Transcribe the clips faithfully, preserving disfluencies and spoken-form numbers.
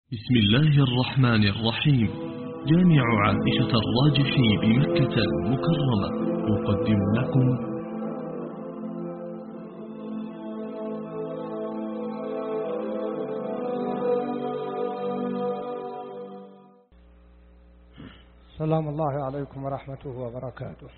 بسم الله الرحمن الرحيم. جامع عائشة الراجحي بمكة المكرمة يقدم لكم سلام الله عليكم ورحمته وبركاته.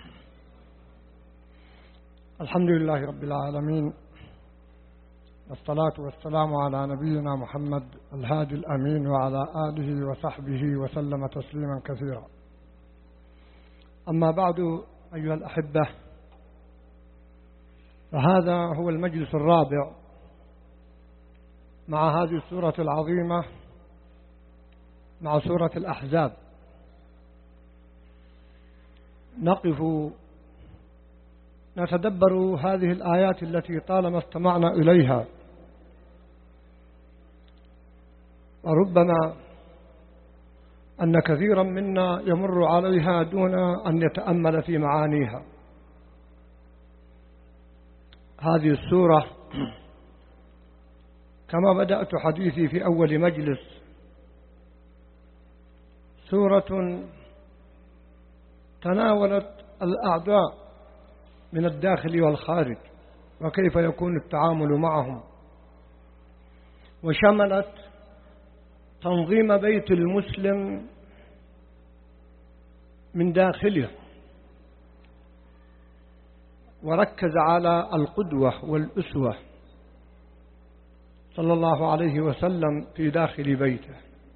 الحمد لله رب العالمين، والصلاة والسلام على نبينا محمد الهادي الأمين وعلى آله وصحبه وسلم تسليما كثيرا. أما بعد أيها الأحبة، فهذا هو المجلس الرابع مع هذه السورة العظيمة، مع سورة الأحزاب. نقف نتدبر هذه الآيات التي طالما استمعنا إليها، وربما أن كثيرا منا يمر عليها دون أن يتأمل في معانيها. هذه السورة كما بدأت حديثي في أول مجلس سورة تناولت الأعداء من الداخل والخارج وكيف يكون التعامل معهم، وشملت تنظيم بيت المسلم من داخله، وركز على القدوة والأسوة صلى الله عليه وسلم في داخل بيته.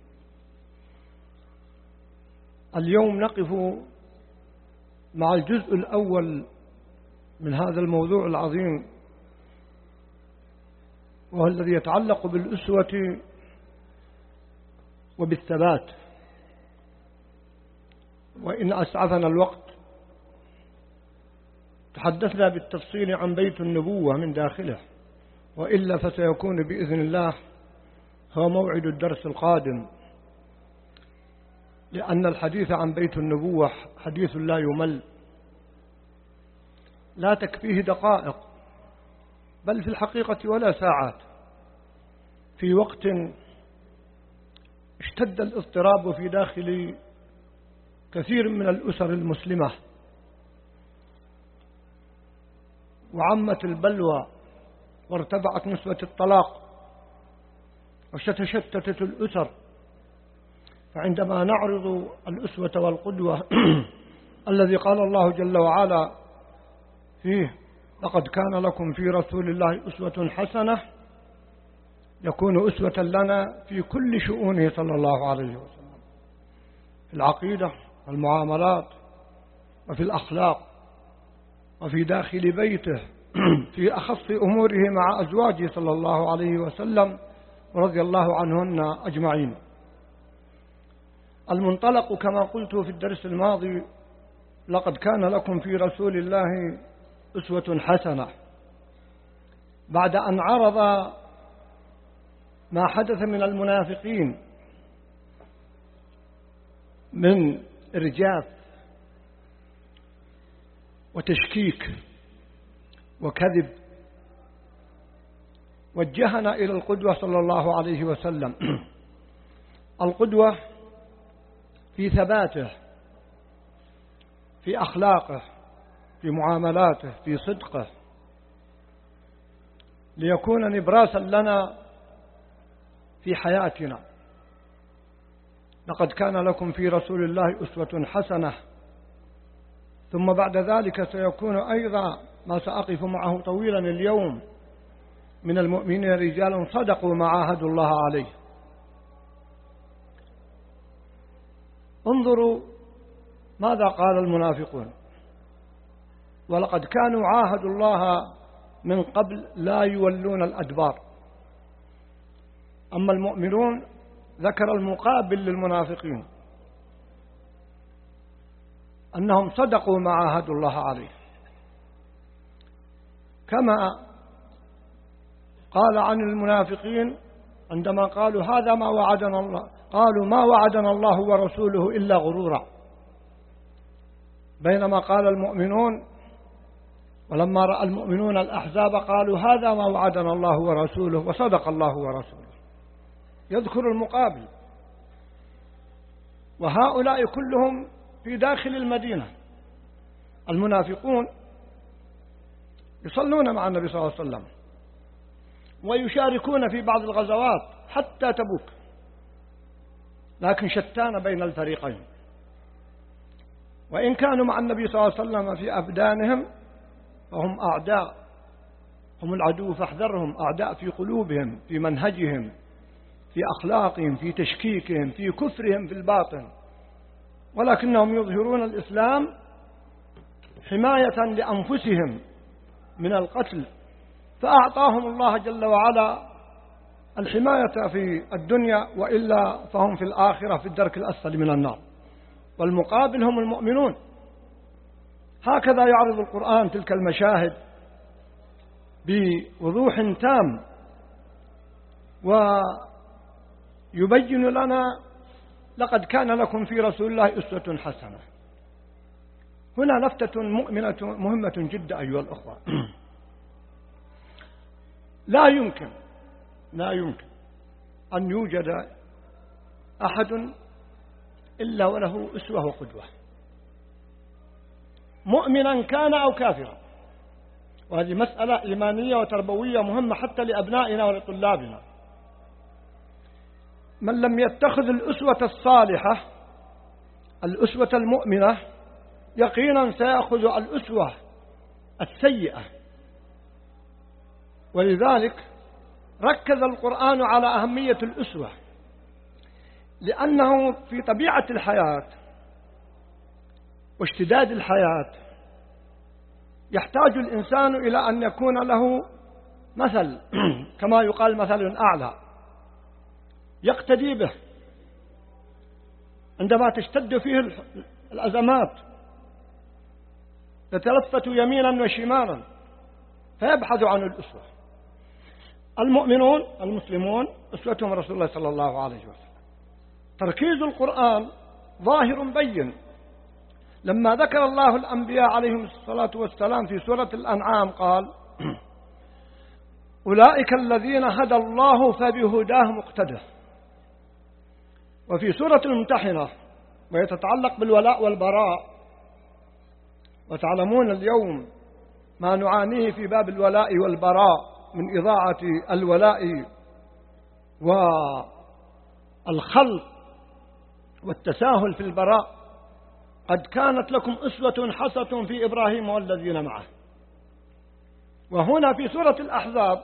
اليوم نقف مع الجزء الأول من هذا الموضوع العظيم، وهو الذي يتعلق بالأسوة وبالثبات. وإن أسعفنا الوقت تحدثنا بالتفصيل عن بيت النبوة من داخله، وإلا فسيكون بإذن الله هو موعد الدرس القادم، لأن الحديث عن بيت النبوة حديث لا يمل، لا تكفيه دقائق، بل في الحقيقة ولا ساعات، في وقت اشتد الاضطراب في داخل كثير من الأسر المسلمة، وعمت البلوى، وارتفعت نسبة الطلاق، وتشتتت الأسر. فعندما نعرض الأسوة والقدوة الذي قال الله جل وعلا فيه لقد كان لكم في رسول الله أسوة حسنة، يكون أسوة لنا في كل شؤونه صلى الله عليه وسلم، في العقيدة والمعاملات وفي الأخلاق وفي داخل بيته في أخص أموره مع أزواجه صلى الله عليه وسلم ورضي الله عنهن أجمعين. المنطلق كما قلت في الدرس الماضي لقد كان لكم في رسول الله أسوة حسنة، بعد أن عرض ما حدث من المنافقين من إرجاف وتشكيك وكذب، وجهنا إلى القدوة صلى الله عليه وسلم. القدوة في ثباته، في أخلاقه، في معاملاته، في صدقه، ليكون نبراسا لنا في حياتنا. لقد كان لكم في رسول الله أسوة حسنة، ثم بعد ذلك سيكون أيضا ما سأقف معه طويلا اليوم من المؤمنين رجال صدقوا ما عاهدوا الله عليه. انظروا ماذا قال المنافقون: ولقد كانوا عاهدوا الله من قبل لا يولون الأدبار. أما المؤمنون ذكر المقابل للمنافقين، أنهم صدقوا ما عاهدوا الله عليه، كما قال عن المنافقين عندما قالوا هذا ما وعدنا الله، قالوا ما وعدنا الله ورسوله إلا غرورا، بينما قال المؤمنون ولما رأى المؤمنون الأحزاب قالوا هذا ما وعدنا الله ورسوله وصدق الله ورسوله. يذكر المقابل، وهؤلاء كلهم في داخل المدينة. المنافقون يصلون مع النبي صلى الله عليه وسلم ويشاركون في بعض الغزوات حتى تبوك، لكن شتان بين الفريقين. وإن كانوا مع النبي صلى الله عليه وسلم في أبدانهم فهم أعداء، هم العدو فاحذرهم، أعداء في قلوبهم، في منهجهم، في أخلاقهم، في تشكيكهم، في كفرهم في الباطن، ولكنهم يظهرون الإسلام حماية لأنفسهم من القتل، فأعطاهم الله جل وعلا الحماية في الدنيا، وإلا فهم في الآخرة في الدرك الأسفل من النار. والمقابل هم المؤمنون. هكذا يعرض القرآن تلك المشاهد بوضوح تام، ويبين لنا لقد كان لكم في رسول الله أسوة حسنة. هنا لفتة مؤمنة مهمة جدا أيها الأخوة. لا يمكن لا يمكن أن يوجد أحد إلا وله أسوة وقدوة، مؤمنا كان أو كافرا. وهذه مسألة إيمانية وتربوية مهمة حتى لأبنائنا ولطلابنا. من لم يتخذ الأسوة الصالحة الأسوة المؤمنة يقينا سيأخذ الأسوة السيئة. ولذلك ركز القرآن على أهمية الأسوة، لأنه في طبيعة الحياة واشتداد الحياة يحتاج الإنسان إلى أن يكون له مثل، كما يقال مثل أعلى يقتدي به عندما تشتد فيه الأزمات، يتلفت يمينا وشمالا فيبحث عن الأسوة. المؤمنون المسلمون أسوتهم رسول الله صلى الله عليه وسلم. تركيز القرآن ظاهر بين لما ذكر الله الأنبياء عليهم الصلاة والسلام في سورة الأنعام قال: أولئك الذين هدى الله فبهداه مقتده. وفي سورة الممتحنة وهي تتعلق بالولاء والبراء، وتعلمون اليوم ما نعانيه في باب الولاء والبراء من إضاعة الولاء والخلط والتساهل في البراء. قد كانت لكم أسوة حسنة في إبراهيم والذين معه. وهنا في سورة الأحزاب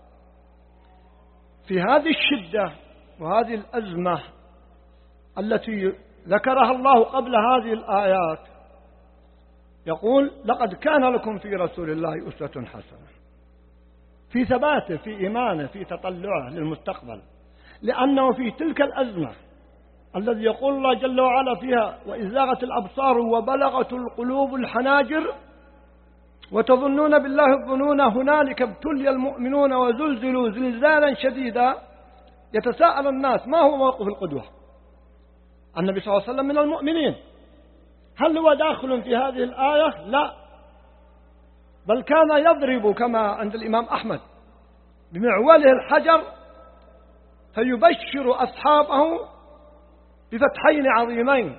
في هذه الشدة وهذه الأزمة التي ذكرها الله قبل هذه الآيات يقول: لقد كان لكم في رسول الله أسوة حسنة، في ثباته، في إيمانه، في تطلعه للمستقبل. لأنه في تلك الأزمة الذي يقول الله جل وعلا فيها: وإذ زاغت الأبصار وبلغت القلوب الحناجر وتظنون بالله الظنون هنالك ابتلي المؤمنون وزلزلوا زلزالا شديدا. يتساءل الناس: ما هو موقف القدوة؟ النبي صلى الله عليه وسلم من المؤمنين، هل هو داخل في هذه الآية؟ لا، بل كان يضرب كما عند الإمام أحمد بمعوله الحجر فيبشر أصحابه بفتحين عظيمين،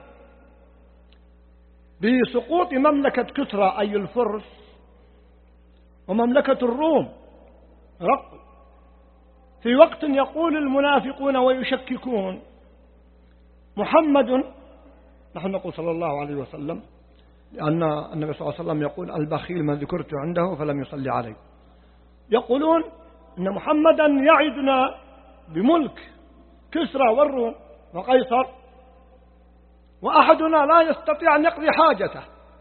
بسقوط مملكة كسرى أي الفرس ومملكة الروم رق. في وقت يقول المنافقون ويشككون: محمد، نحن نقول صلى الله عليه وسلم، لأن النبي صلى الله عليه وسلم يقول: البخيل من ذكرت عنده فلم يصلي عليه. يقولون إن محمدا يعدنا بملك كسرى والروم وقيصر، وأحدنا لا يستطيع أن يقضي حاجته.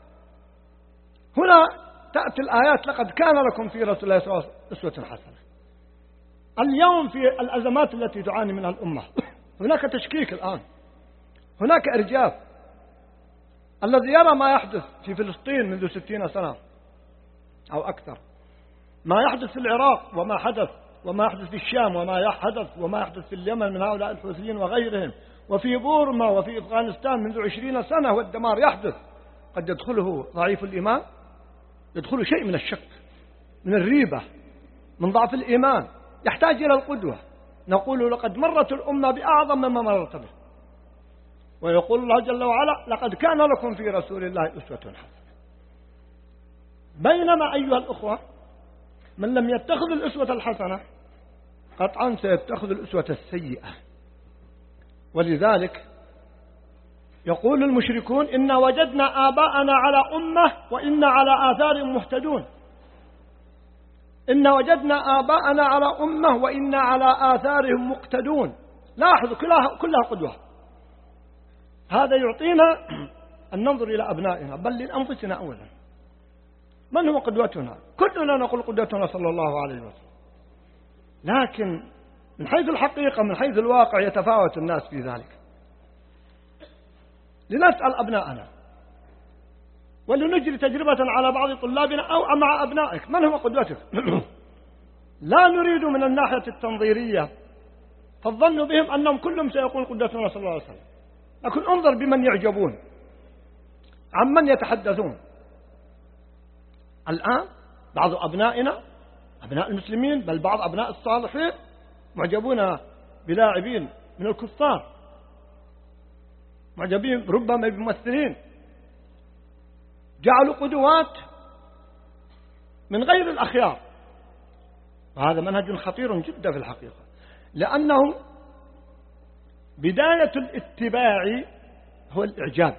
هنا تأتي الآيات: لقد كان لكم في رسول الله صلى الله عليه وسلم أسوة حسنة. اليوم في الأزمات التي تعاني منها الأمة هناك تشكيك الآن، هناك إرجاف. الذي يرى ما يحدث في فلسطين منذ ستين سنة أو أكثر، ما يحدث في العراق وما حدث، وما يحدث في الشام وما يحدث، وما يحدث في اليمن من هؤلاء الحوثيين وغيرهم، وفي بورما وفي أفغانستان منذ عشرين سنة، والدمار يحدث. قد يدخله ضعيف الإيمان، يدخله شيء من الشك، من الريبة، من ضعف الإيمان، يحتاج إلى القدوة. نقول لقد مرت الأمة بأعظم مما مرت به، ويقول الله جل وعلا لقد كان لكم في رسول الله أسوة حسنة. بينما أيها الأخوة من لم يتخذ الأسوة الحسنة قطعا سيتخذ الأسوة السيئة. ولذلك يقول المشركون إنا وجدنا آباءنا على أمة وإنا على آثارهم مهتدون. إنا وجدنا آباءنا على أمة وإنا على آثارهم مقتدون. لاحظوا كلها, كلها قدوة. هذا يعطينا أن ننظر إلى أبنائنا بل لأنفسنا أولا. من هو قدوتنا؟ كلنا نقول قدوتنا صلى الله عليه وسلم، لكن من حيث الحقيقة من حيث الواقع يتفاوت الناس في ذلك. لنسأل أبناءنا ولنجري تجربة على بعض طلابنا أو مع أبنائك، من هو قدوتك؟ لا نريد من الناحية التنظيرية فالظن بهم أنهم كلهم سيقول قدوتنا صلى الله عليه وسلم، لكن انظر بمن يعجبون، عن من يتحدثون. الآن بعض أبنائنا أبناء المسلمين بل بعض أبناء الصالحين معجبون بلاعبين من الكفار، معجبين ربما بممثلين، جعلوا قدوات من غير الأخيار. وهذا منهج خطير جدا في الحقيقة، لأنه بداية الاتباع هو الإعجاب.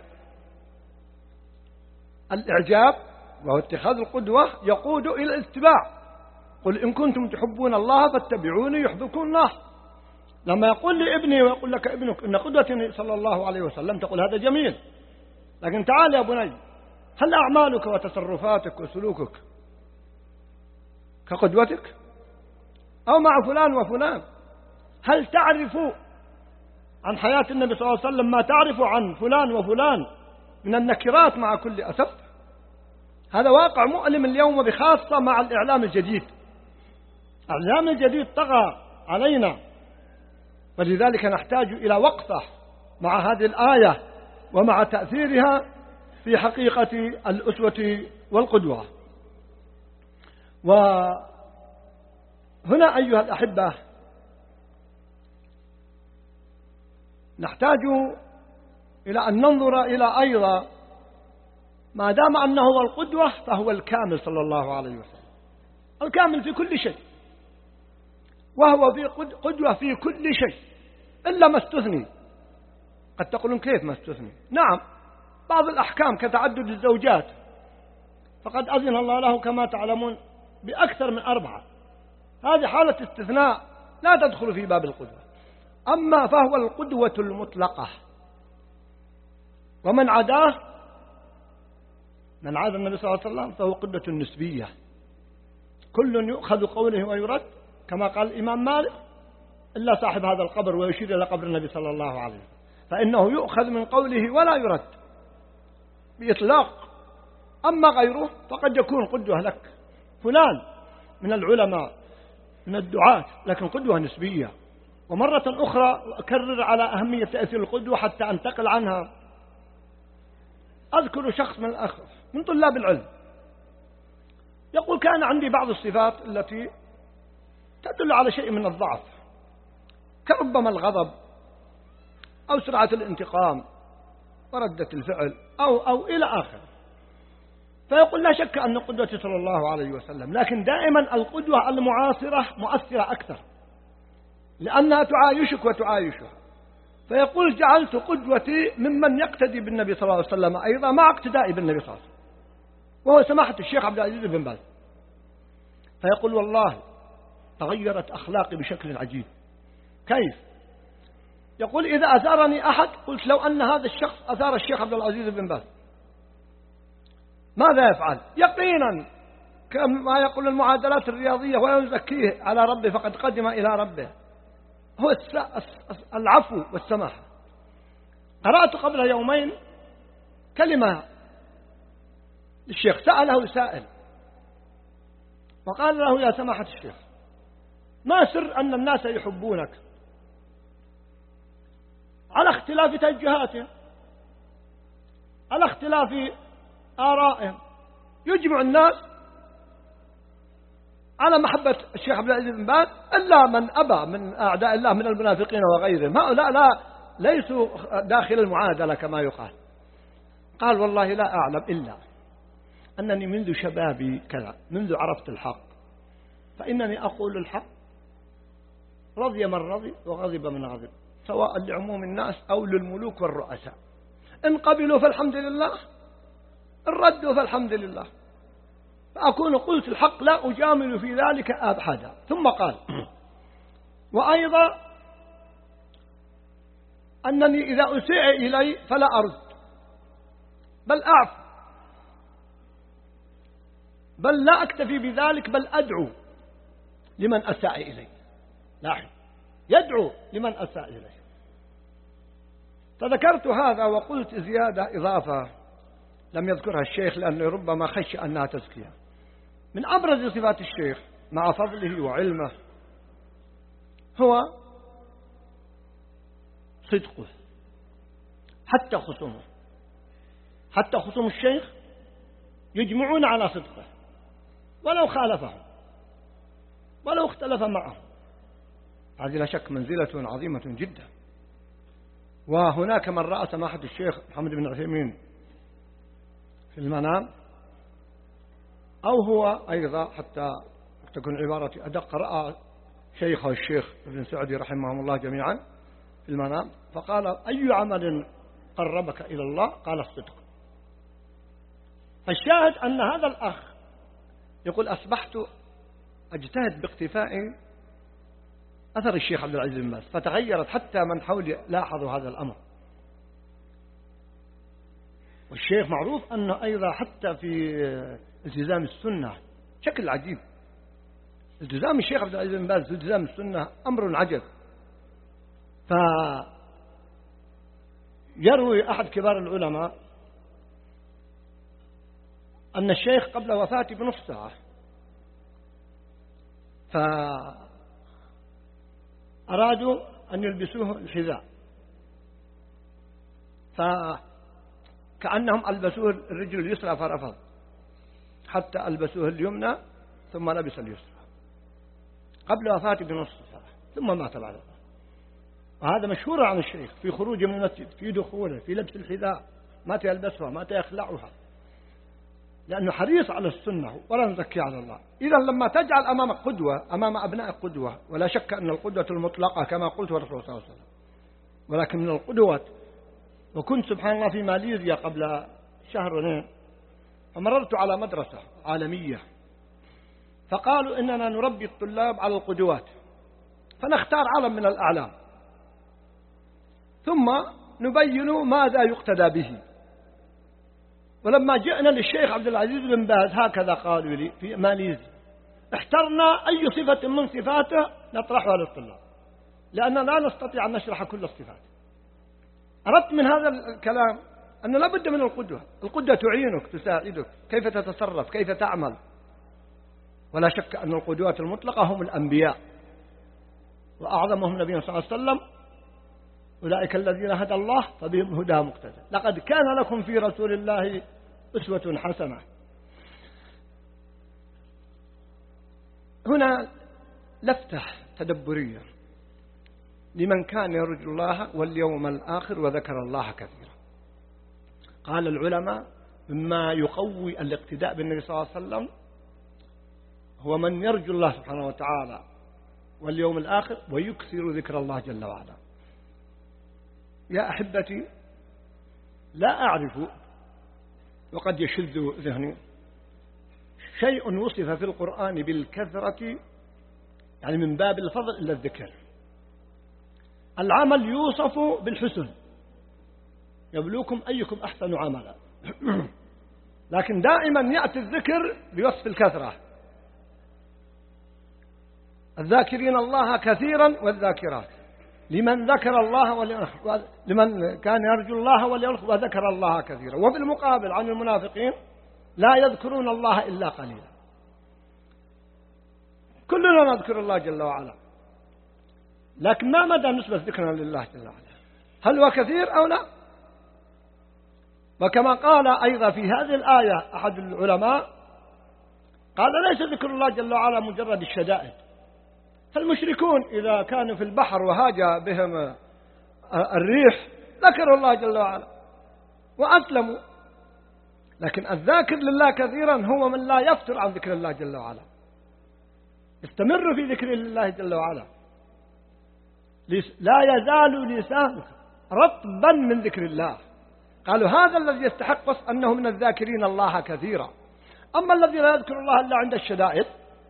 الإعجاب وهو اتخاذ القدوة يقود إلى الاتباع. قل إن كنتم تحبون الله فاتبعوني يحببكم الله. لما يقول لابني ويقول لك ابنك إن قدوتي صلى الله عليه وسلم تقول هذا جميل، لكن تعال يا بني، هل أعمالك وتصرفاتك وسلوكك كقدوتك أو مع فلان وفلان؟ هل تعرف عن حياة النبي صلى الله عليه وسلم ما تعرف عن فلان وفلان من النكرات مع كل أسف؟ هذا واقع مؤلم اليوم، بخاصة مع الإعلام الجديد. الإعلام الجديد طغى علينا، ولذلك نحتاج إلى وقفة مع هذه الآية ومع تأثيرها في حقيقة الأسوة والقدوة. وهنا أيها الأحبة نحتاج إلى أن ننظر إلى أيضا ما دام أنه هو القدوة فهو الكامل صلى الله عليه وسلم، الكامل في كل شيء، وهو في قدوة في كل شيء إلا ما استثني. قد تقولون كيف ما استثني؟ نعم، بعض الأحكام كتعدد الزوجات فقد أذن الله له كما تعلمون بأكثر من أربعة، هذه حالة استثناء لا تدخل في باب القدوة. أما فهو القدوة المطلقة، ومن عداه من عاد النبي صلى الله عليه وسلم فهو قدوة نسبية، كل يؤخذ قوله ويرد كما قال الإمام مالك إلا صاحب هذا القبر، ويشير إلى قبر النبي صلى الله عليه وسلم، فإنه يؤخذ من قوله ولا يرد بإطلاق. أما غيره فقد يكون قدوة لك فلان من العلماء من الدعاة، لكن قدوة نسبية. ومرة أخرى أكرر على أهمية تأثير القدوة حتى أنتقل عنها. أذكر شخص من الأخ من طلاب العلم يقول كان عندي بعض الصفات التي تدل على شيء من الضعف، كربما الغضب أو سرعة الانتقام وردة الفعل أو, أو إلى آخر. فيقول لا شك أن قدوتي صلى الله عليه وسلم، لكن دائما القدوة المعاصرة مؤثرة أكثر لأنها تعايشك وتعايشها. فيقول جعلت قدوتي ممن يقتدي بالنبي صلى الله عليه وسلم أيضا مع اقتدائي بالنبي صلى الله عليه وسلم، وهو سماحة الشيخ عبد العزيز بن باز. فيقول والله تغيرت أخلاقي بشكل عجيب. كيف؟ يقول إذا أثارني أحد قلت لو أن هذا الشخص أثار الشيخ عبد العزيز بن باز ماذا يفعل؟ يقينا كما يقول المعادلات الرياضية ويزكيه على ربه فقد قدم إلى ربه، هو العفو والسماحة. قرأت قبل يومين كلمة للشيخ، سأله سائل وقال له يا سماحة الشيخ ما سر أن الناس يحبونك على اختلاف توجهاتهم، على اختلاف آرائهم، يجمع الناس على محبة الشيخ عبد العزيز بن باز إلا من أبى من أعداء الله من المنافقين وغيرهم، هؤلاء لا ليسوا داخل المعادلة كما يقال. قال والله لا أعلم إلا أنني منذ شبابي كذا، منذ عرفت الحق فإنني أقول الحق، رضي من رضي وغضب من غضب، سواء لعموم الناس أو للملوك والرؤساء، إن قبلوا فالحمد لله، إن ردوا فالحمد لله، فأكون قلت الحق لا أجامل في ذلك أحدا. ثم قال وأيضا أنني إذا أسيء إلي فلا أرد، بل أعفو، بل لا أكتفي بذلك، بل أدعو لمن أساء إلي. لاحظ، يدعو لمن أساء إليه. فذكرت هذا وقلت زيادة إضافة لم يذكرها الشيخ لأنه ربما خشي أنها تزكية. من أبرز صفات الشيخ مع فضله وعلمه هو صدقه، حتى خصومه، حتى خصوم الشيخ يجمعون على صدقه ولو خالفهم ولو اختلف معهم. هذه لا شك منزلة عظيمة جدا. وهناك من رأى سماحة الشيخ محمد بن عثيمين في المنام، أو هو أيضا حتى تكون عبارتي أدق، رأى شيخه الشيخ ابن سعدي رحمهم الله جميعا في المنام، فقال أي عمل قربك إلى الله؟ قال الصدق. فالشاهد أن هذا الأخ يقول أصبحت أجتهد باقتفاء أثر الشيخ عبد العزيز بن باز، فتغيرت حتى من حولي لاحظوا هذا الأمر. والشيخ معروف أنه أيضا حتى في التزام السنة شكل عجيب. التزام الشيخ عبد العزيز بن باز في التزام السنة أمر عجب. فيروي أحد كبار العلماء أن الشيخ قبل وفاته بنصف ساعة فأرادوا أن يلبسوه الحذاء، فكأنهم ألبسوه الرجل اليسرى فرفض، حتى ألبسوه اليمنى ثم لبس اليسرى قبل وفاته بنصف ساعة، ثم مات بعد ذلك. وهذا مشهور عن الشيخ في خروجه من المسجد، في دخوله، في لبس الحذاء، متى يلبسها متى يخلعها، لأنه حريص على السنة ولا نزكي على الله. إذا لما تجعل أمامك قدوة، أمام أبناء قدوة، ولا شك أن القدوة المطلقة كما قلت والرسول صلى الله عليه وسلم، ولكن من القدوة. وكنت سبحان الله في ماليزيا قبل شهرين، فمررت على مدرسة عالمية، فقالوا إننا نربي الطلاب على القدوات، فنختار علم من الأعلام ثم نبين ماذا يقتدى به. ولما جئنا للشيخ عبد العزيز بن باز هكذا قالوا لي في ماليزيا، احترنا أي صفة من صفاته نطرحها للطلاب، لأننا لا نستطيع أن نشرح كل الصفات. أردت من هذا الكلام أنه لا بد من القدوة. القدوة تعينك، تساعدك كيف تتصرف، كيف تعمل. ولا شك أن القدوات المطلقة هم الأنبياء، وأعظمهم نبينا صلى الله عليه وسلم، أولئك الذين هدى الله فبهم هدى مقتدى. لقد كان لكم في رسول الله أسوة حسنة. هنا لفتة تدبرية لمن كان يرجو الله واليوم الآخر وذكر الله كثيرا. قال العلماء مما يقوي الاقتداء بالنبي صلى الله عليه وسلم هو من يرجو الله سبحانه وتعالى واليوم الآخر ويكثر ذكر الله جل وعلا. يا أحبتي، لا أعرف وقد يشذ ذهني شيء وصف في القرآن بالكثرة، يعني من باب الفضل، إلا الذكر. العمل يوصف بالحسن، يبلوكم أيكم أحسن عملا، لكن دائما يأتي الذكر بوصف الكثرة. الذاكرين الله كثيرا والذاكرات، لمن ذكر الله واليوم، لمن كان يرجو الله واليوم وذكر الله كثيرا. وفي المقابل عن المنافقين لا يذكرون الله إلا قليلا. كلنا نذكر الله جل وعلا، لكن ما مدى نسبة ذكرنا لله جل وعلا؟ هل هو كثير أو لا؟ وكما قال أيضا في هذه الآية أحد العلماء قال ليس ذكر الله جل وعلا مجرد الشدائد. فالمشركون إذا كانوا في البحر وهاج بهم الريح ذكروا الله جل وعلا وأسلموا، لكن الذاكر لله كثيرا هو من لا يفتر عن ذكر الله جل وعلا، استمر في ذكر الله جل وعلا، لا يزال لسانك رطبا من ذكر الله. قالوا هذا الذي يستحق وصف أنه من الذاكرين الله كثيرا. أما الذي لا يذكر الله إلا عند الشدائد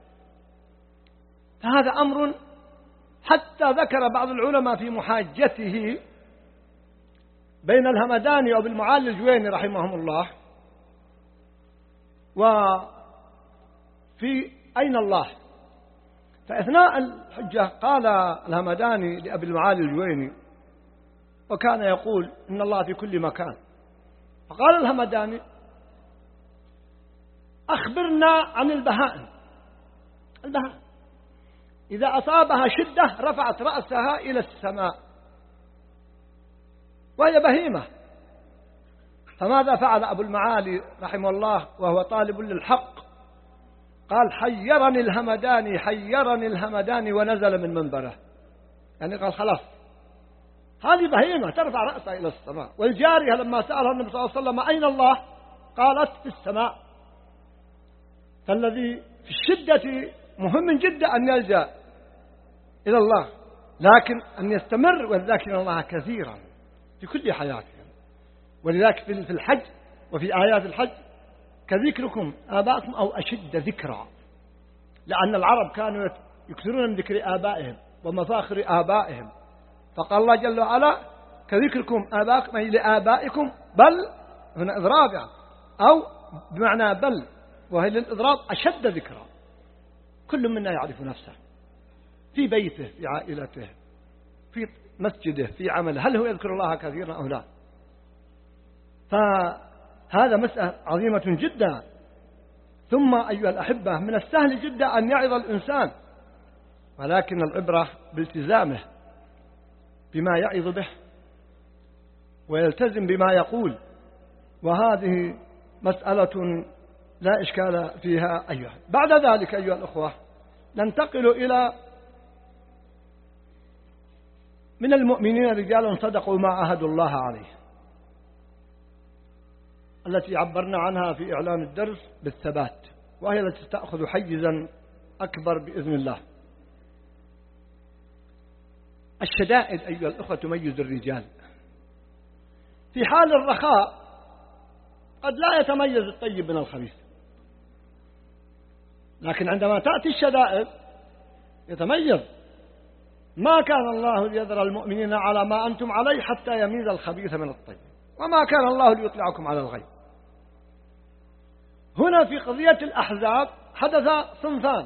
فهذا أمر حتى ذكر بعض العلماء في محاجته بين الهمداني وابن المعالي الجويني رحمهم الله وفي أين الله. فأثناء الحجة قال الهمداني لأبي المعالي الجويني وكان يقول إن الله في كل مكان، فقال الهمداني أخبرنا عن البهائم. البهائم إذا أصابها شدة رفعت رأسها إلى السماء وهي بهيمة، فماذا فعل أبو المعالي رحمه الله وهو طالب للحق؟ قال حيرني الهمداني حيرني الهمداني ونزل من منبره. يعني قال خلاص هذه بهيمة ترفع رأسها إلى السماء. والجارية لما سألها النبي صلى الله عليه وسلم أين الله قالت في السماء. فالذي في الشدة مهم جدا أن يلجأ إلى الله، لكن أن يستمر والذاكرين الله كثيرا في كل حياتهم. ولذلك في الحج وفي آيات الحج كذكركم آباءكم أو أشد ذكرا، لأن العرب كانوا يكثرون من ذكر آبائهم ومفاخر آبائهم، فقال الله جل وعلا كذكركم آباءكم أي لآبائكم، بل هنا إضراب يعني أو بمعنى بل، وهي للإضراب أشد ذكرا. كل منا يعرف نفسه في بيته في عائلته في مسجده في عمله، هل هو يذكر الله كثيرا أو لا؟ فهذا مسألة عظيمة جدا. ثم أيها الأحبة من السهل جدا أن يعظ الإنسان، ولكن العبرة بالتزامه بما يعظ به ويلتزم بما يقول، وهذه مسألة لا إشكال فيها. أيها بعد ذلك أيها الأخوة ننتقل إلى من المؤمنين رجال صدقوا ما عاهدوا الله عليه، التي عبرنا عنها في إعلان الدرس بالثبات، وهي التي تأخذ حيزا أكبر بإذن الله. الشدائد أيها الأخوة تميز الرجال. في حال الرخاء قد لا يتميز الطيب من الخبيث، لكن عندما تأتي الشدائد يتميز. ما كان الله ليذر المؤمنين على ما أنتم عليه حتى يميز الخبيث من الطيب، وما كان الله ليطلعكم على الغيب. هنا في قضية الأحزاب حدث صنفان،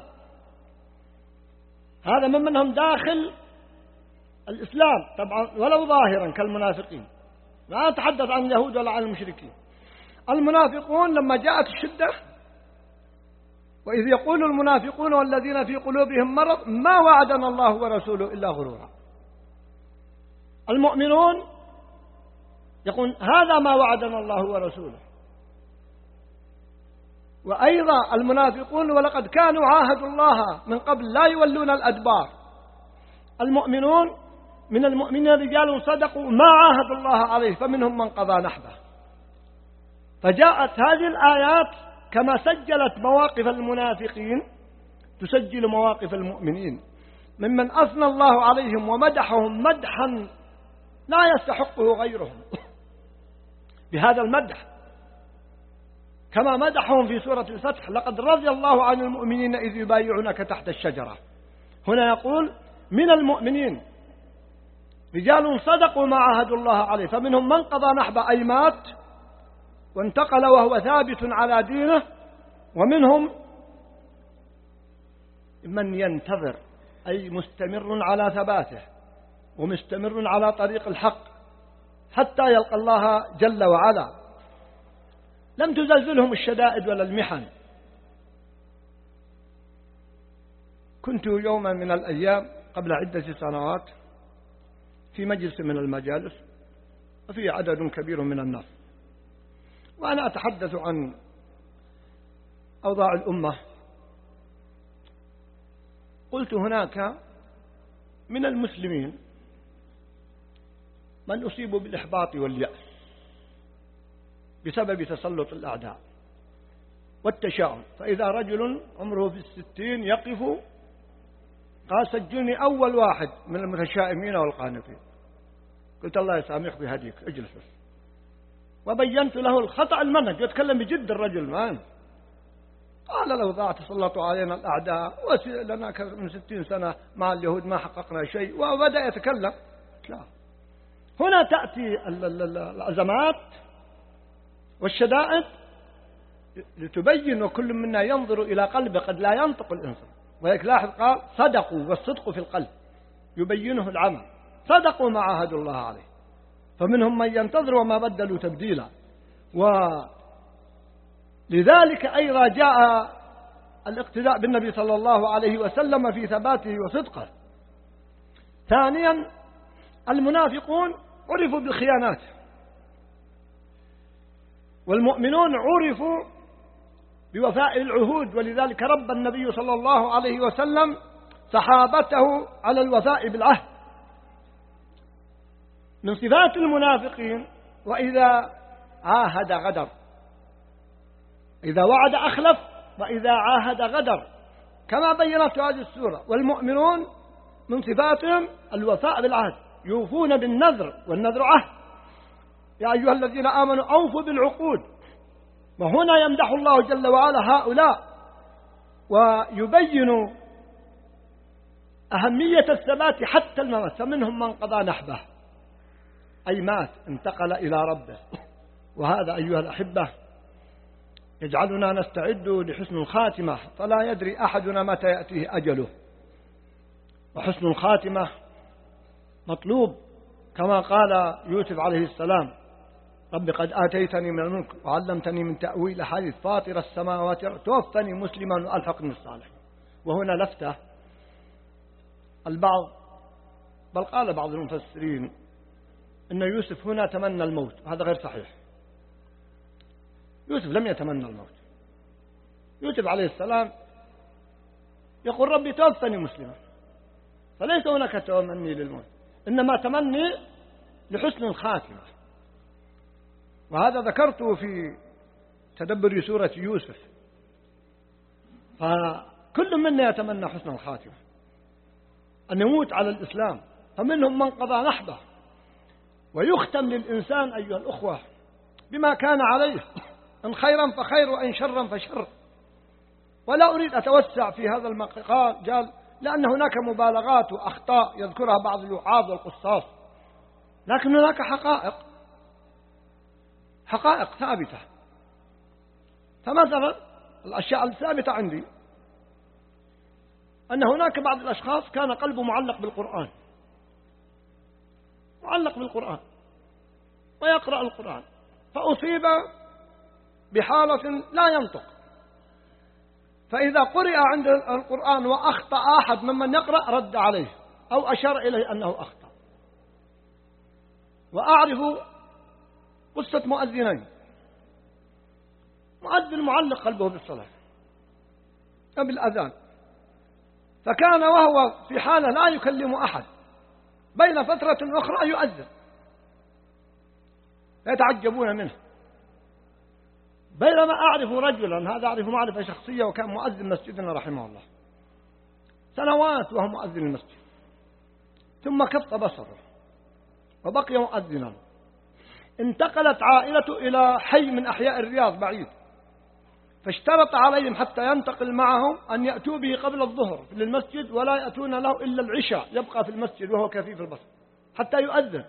هذا من منهم داخل الإسلام طبعا ولو ظاهرا كالمنافقين، لا أتحدث عن اليهود ولا عن المشركين. المنافقون لما جاءت الشدة وإذ يقول المنافقون والذين في قلوبهم مرض ما وعدنا الله ورسوله إلا غرورا. المؤمنون يقول هذا ما وعدنا الله ورسوله. وأيضا المنافقون ولقد كانوا عاهدوا الله من قبل لا يولون الأدبار. المؤمنون من المؤمنين رجال صدقوا ما عاهدوا الله عليه فمنهم من قضى نحبه. فجاءت هذه الآيات كما سجلت مواقف المنافقين تسجل مواقف المؤمنين، ممن أثنى الله عليهم ومدحهم مدحا لا يستحقه غيرهم بهذا المدح، كما مدحهم في سورة الفتح لقد رضي الله عن المؤمنين إذ يبايعونك تحت الشجرة. هنا يقول من المؤمنين رجال صدقوا ما عاهدوا الله عليه فمنهم من قضى نحبه أي مات وانتقل وهو ثابت على دينه، ومنهم من ينتظر أي مستمر على ثباته ومستمر على طريق الحق حتى يلقى الله جل وعلا. لم تزلزلهم الشدائد ولا المحن. كنت يوما من الأيام قبل عدة سنوات في مجلس من المجالس وفي عدد كبير من الناس، وأنا أتحدث عن أوضاع الأمة قلت هناك من المسلمين من أصيب بالإحباط واليأس بسبب تسلط الأعداء والتشاؤم، فإذا رجل عمره في الستين يقف قال سجلني أول واحد من المتشائمين والقانطين. قلت الله يسامحك بهديك، اجلس بس. وبينت له الخطأ المنهج، يتكلم بجد الرجل مان. قال لو ضاع تسلطوا علينا الأعداء ولنا من ستين سنة مع اليهود ما حققنا شيء، وبدأ يتكلم. لا، هنا تأتي الأزمات والشدائد لتبين، وكل منا ينظر إلى قلبه، قد لا ينطق الإنسان. ولذلك لاحظ قال صدقوا، والصدق في القلب يبينه العمل. صدقوا ما عاهدوا الله عليه، فمنهم من ينتظر وما بدلوا تبديلا. ولذلك أيضا جاء الاقتداء بالنبي صلى الله عليه وسلم في ثباته وصدقه. ثانيا المنافقون عرفوا بالخيانات، والمؤمنون عرفوا بوفاء العهود، ولذلك رب النبي صلى الله عليه وسلم صحابته على الوفاء بالعهد. من صفات المنافقين وإذا عاهد غدر، إذا وعد أخلف، وإذا عاهد غدر، كما بينت هذه السورة. والمؤمنون من صفاتهم الوفاء بالعهد، يوفون بالنذر، والنذر عهد. يا أيها الذين آمنوا أوفوا بالعقود. وهنا يمدح الله جل وعلا هؤلاء ويبين أهمية الثبات حتى الممات. فمنهم من قضى نحبه، أي مات انتقل إلى ربه. وهذا أيها الأحبة يجعلنا نستعد لحسن الخاتمة، فلا يدري أحدنا متى يأتيه أجله. وحسن الخاتمة مطلوب، كما قال يوسف عليه السلام رب قد آتيتني من الملك وعلمتني من تأويل الأحاديث فاطر السماوات توفني مسلما وألحقني بالصالحين. وهنا لفتة البعض، بل قال بعض المفسرين أن يوسف هنا تمنى الموت، وهذا غير صحيح. يوسف لم يتمنى الموت. يوسف عليه السلام يقول ربي توفني مسلما، فليس هناك تمني للموت، إنما تمني لحسن الخاتمة. وهذا ذكرته في تدبر سورة يوسف. فكل منا يتمنى حسن الخاتمة، أن يموت على الإسلام. فمنهم من قضى نحبه. ويختم للإنسان أيها الأخوة بما كان عليه، إن خيرا فخير وإن شرا فشر. ولا أريد أتوسع في هذا المقال، جال لأن هناك مبالغات وأخطاء يذكرها بعض الوعاظ والقصاص، لكن هناك حقائق حقائق ثابتة. فمثلا الأشياء الثابتة عندي أن هناك بعض الأشخاص كان قلبه معلق بالقرآن، معلق بالقرآن ويقرأ القرآن، فأصيب بحالة لا ينطق. فإذا قرئ عند القرآن وأخطأ أحد ممن يقرأ رد عليه أو أشار إليه أنه أخطأ. وأعرف قصة مؤذنين، مؤذن معلق قلبه بالصلاة بالأذان، فكان وهو في حالة لا يكلم أحد، بين فترة أخرى يؤذن، يتعجبون منه. بينما أعرف رجلا، هذا أعرف معرفة شخصية، وكان مؤذن مسجدنا رحمه الله سنوات وهو مؤذن المسجد، ثم كف بصره وبقي مؤذنا. انتقلت عائلته إلى حي من أحياء الرياض بعيد، فاشترط عليهم حتى ينتقل معهم أن يأتوا به قبل الظهر للمسجد، ولا يأتون له إلا العشاء، يبقى في المسجد وهو كفيف البصر حتى يؤذن.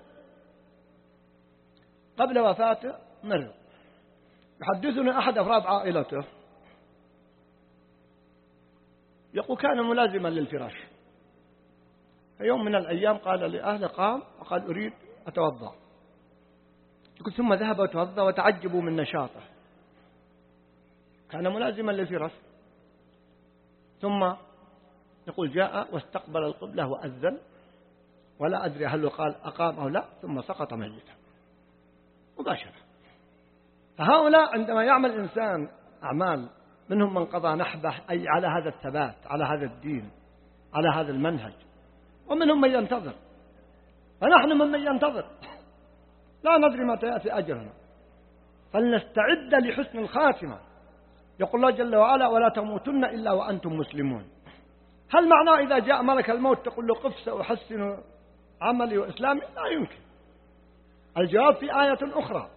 قبل وفاته مرض. يحدثني أحد أفراد عائلته يقول كان ملازما للفراش، في يوم من الأيام قال لأهله قام وقال أريد أتوضأ، يقول ثم ذهب وتوضأ وتعجبوا من نشاطه، كان ملازما للفراش. ثم يقول جاء واستقبل القبلة وأذن، ولا أدري هل قال أقام أو لا، ثم سقط ميتا مباشرة. فهؤلاء عندما يعمل إنسان أعمال، منهم من قضى نحبه، أي على هذا الثبات على هذا الدين، على هذا المنهج، ومنهم من ينتظر، فنحن ممن ينتظر لا ندري متى يأتي أجلنا، فلنستعد لحسن الخاتمة. يقول الله جل وعلا: ولا تموتن إلا وأنتم مسلمون. هل معناه إذا جاء ملك الموت تقول له قف سأحسن عملي وإسلامي؟ لا يمكن. الجواب في آية أخرى: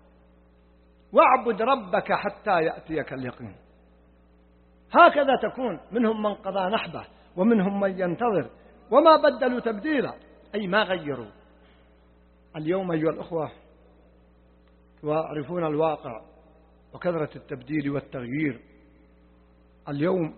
واعبد ربك حتى يأتيك اليقين. هكذا تكون، منهم من قضى نحبه ومنهم من ينتظر وما بدلوا تبديلا، أي ما غيروا. اليوم أيها الأخوة تعرفون الواقع وكثرة التبديل والتغيير. اليوم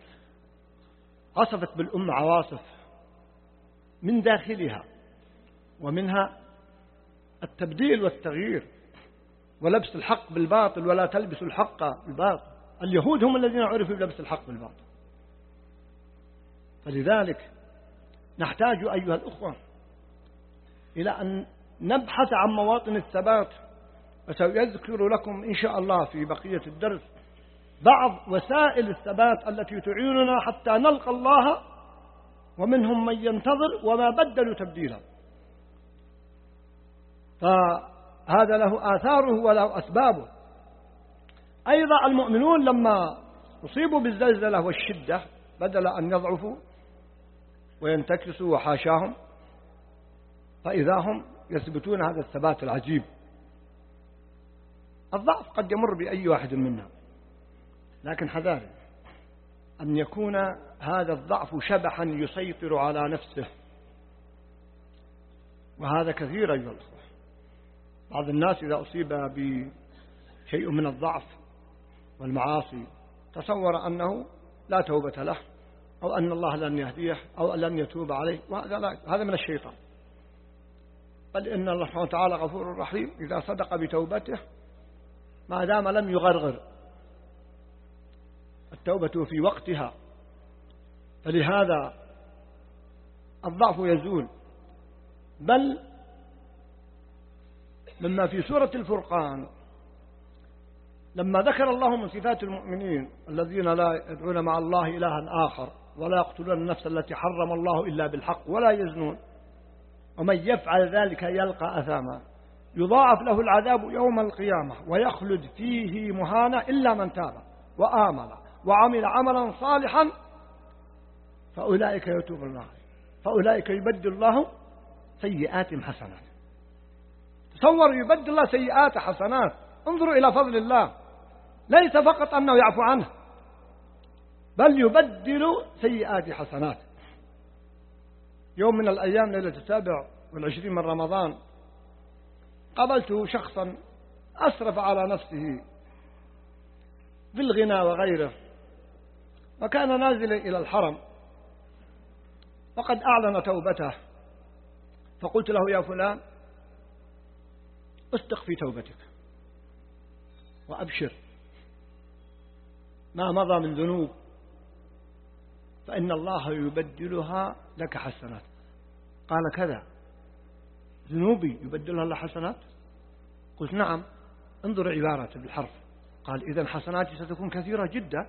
عصفت بالأمة عواصف من داخلها، ومنها التبديل والتغيير ولبس الحق بالباطل، ولا تلبسوا الحق بالباطل. اليهود هم الذين عرفوا بلبس الحق بالباطل. فلذلك نحتاج أيها الأخوة إلى أن نبحث عن مواطن الثبات، وسأذكر لكم إن شاء الله في بقية الدرس بعض وسائل الثبات التي تعيننا حتى نلقى الله، ومنهم من ينتظر وما بدلوا تبديلا. فهذا له آثاره وله أسبابه. أيضا المؤمنون لما أصيبوا بالزلزلة والشدة بدل أن يضعفوا وينتكسوا وحاشاهم، فإذا هم يثبتون هذا الثبات العجيب. الضعف قد يمر بأي واحد منا، لكن حذار أن يكون هذا الضعف شبحا يسيطر على نفسه، وهذا كثير أيها الأخوة. بعض الناس إذا أصيب بشيء من الضعف والمعاصي تصور أنه لا توبة له، أو أن الله لن يهديه، أو لن يتوب عليه، وهذا لا، هذا من الشيطان. بل إن الله سبحانه وتعالى غفور رحيم، إذا صدق بتوبته ما دام لم يغرغر، التوبة في وقتها. فلهذا الضعف يزول. بل مما في سورة الفرقان لما ذكر الله من صفات المؤمنين الذين لا يدعون مع الله إلها آخر ولا يقتلون النفس التي حرم الله إلا بالحق ولا يزنون ومن يفعل ذلك يلقى أثاما يضاعف له العذاب يوم القيامة ويخلد فيه مهانا إلا من تاب وآمن وعمل عملا صالحا فأولئك يتوب الله فأولئك يبدل الله سيئات حسنات. تصور يبدل الله سيئات حسنات. انظروا إلى فضل الله، ليس فقط أنه يعفو عنه بل يبدل سيئات حسنات. يوم من الأيام ليلة السابع والعشرين من رمضان قابلت شخصا أسرف على نفسه بالغنى وغيره، وكان نازلا إلى الحرم وقد أعلن توبته، فقلت له: يا فلان اصدق في توبتك وأبشر، ما مضى من ذنوب فإن الله يبدلها لك حسنات. قال: كذا ذنوبي يبدلها الله حسنات؟ قلت: نعم. انظر عبارة بالحرف. قال: إذن حسناتي ستكون كثيرة جدا،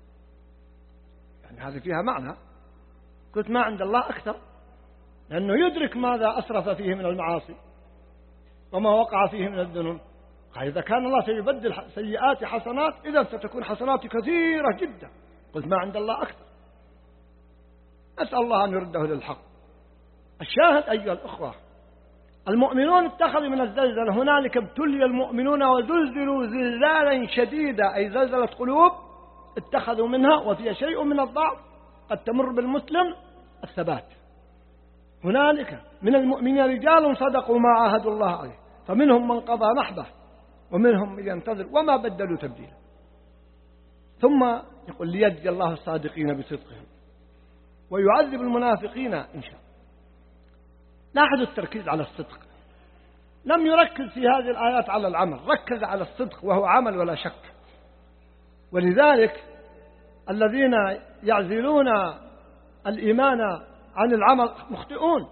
يعني هذه فيها معنى. قلت: ما عند الله أكثر، لأنه يدرك ماذا أسرف فيه من المعاصي وما وقع فيه من الذنوب. قال: إذا كان الله سيبدل سيئات حسنات إذن ستكون حسناتي كثيرة جدا. قلت: ما عند الله أكثر. أسأل الله أن يرده للحق. الشاهد أيها الأخوة، المؤمنون اتخذوا من الزلزلة، هنالك ابتلي المؤمنون وزلزلوا زلزالا شديدا، أي زلزلة قلوب اتخذوا منها، وفيها شيء من الضعف قد تمر بالمسلم الثبات. هنالك من المؤمنين رجال صدقوا ما عاهدوا الله عليه، فمنهم من قضى نحبه ومنهم من ينتظر وما بدلوا تبديلا. ثم يقول: ليجزي الله الصادقين بصدقهم ويعذب المنافقين إن شاء. لاحظوا التركيز على الصدق، لم يركز في هذه الآيات على العمل، ركز على الصدق وهو عمل ولا شك. ولذلك الذين يعزلون الإيمان عن العمل مخطئون.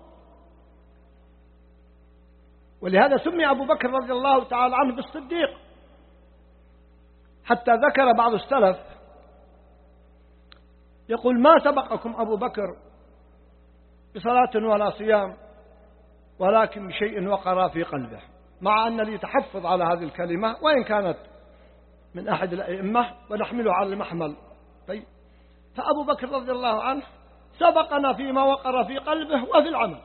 ولهذا سمي أبو بكر رضي الله تعالى عنه بالصديق، حتى ذكر بعض السلف يقول ما سبقكم أبو بكر بصلاة ولا صيام ولكن بشيء وقر في قلبه، مع أن لي تحفظ على هذه الكلمة وإن كانت من أحد الأئمة ونحمله على المحمل. طيب، فأبو بكر رضي الله عنه سبقنا فيما وقر في قلبه وفي العمل.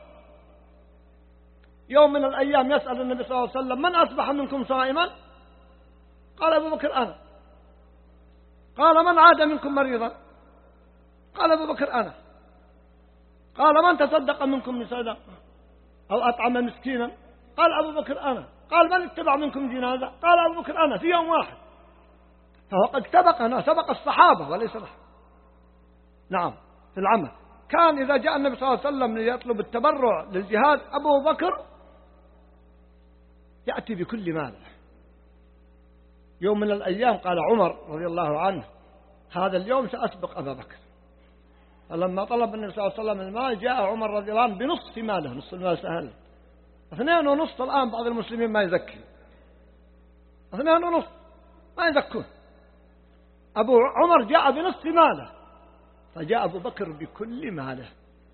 يوم من الأيام يسأل النبي صلى الله عليه وسلم من أصبح منكم صائما؟ قال أبو بكر أنا. قال من عاد منكم مريضا؟ قال أبو بكر أنا. قال من تصدق منكم بصدقة أو أطعم مسكينا؟ قال أبو بكر أنا. قال من اتبع منكم جنازة؟ قال أبو بكر أنا، في يوم واحد. فهو قد سبقنا، سبق الصحابة وليس نحن. نعم، في العمل. كان إذا جاء النبي صلى الله عليه وسلم ليطلب التبرع للجهاد أبو بكر يأتي بكل ماله. يوم من الأيام قال عمر رضي الله عنه هذا اليوم سأسبق أبا بكر، فلما طلب النبي صلى الله عليه وسلم المال جاء عمر رضي الله عنه بنصف ماله. نصف المال سهل، اثنين ونصف الآن بعض المسلمين ما يزكي، اثنين ونصف ما يزكون. أبو عمر جاء بنصف ماله، فجاء أبو بكر بكل ماله،